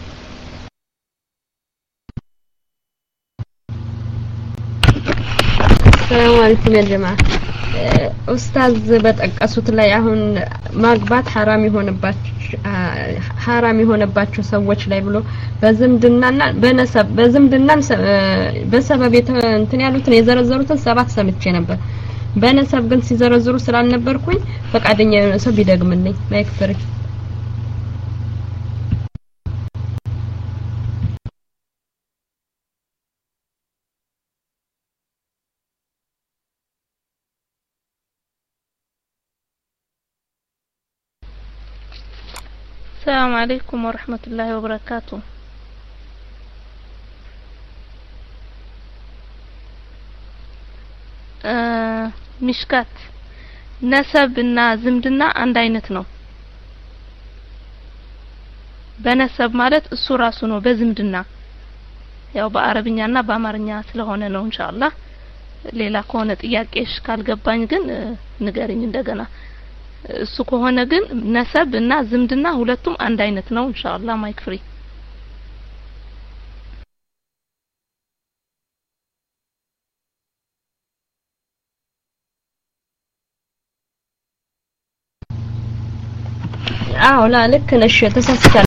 J: السلام عليكم يا جماعه ኡስታዝ በጠቀሱት ላይ አሁን ማግባት حرام ይሆንባችሁ حرام ይሆንባችሁ ሰዎች ላይ ብሎ በዝምድናና በነሰብ በዝምድና በሰበብ እንትን ያሉትን የዘረዘሩትን ሰባት ሰምቼ ነበር በነሰብ ግን ሲዘረዝሩ ስላልነበርኩኝ ፈቃደኛ ሰው ቢደግምልኝ ማይክፈር
C: السلام عليكم ورحمة الله وبركاته ሚሽካት ነሰብና ዝምድና አንድ አይነት ነው በነሰብ ማለት እሱ ራሱ ነው በዝምድና ያው በአረብኛና በአማርኛ ስለሆነ ነው ኢንሻአላህ ሌላ ከሆነ ጥያቄሽ ካልገባኝ ግን ንገሪኝ እንደገና እሱ ከሆነ ግን ነሰብ እና ዝምድና ሁለቱም አንድ አይነት ነው ኢንሻአላህ ማይክ ፍሪ
J: አዎ ላ ልክ ነሽ ተሳስቻለሁ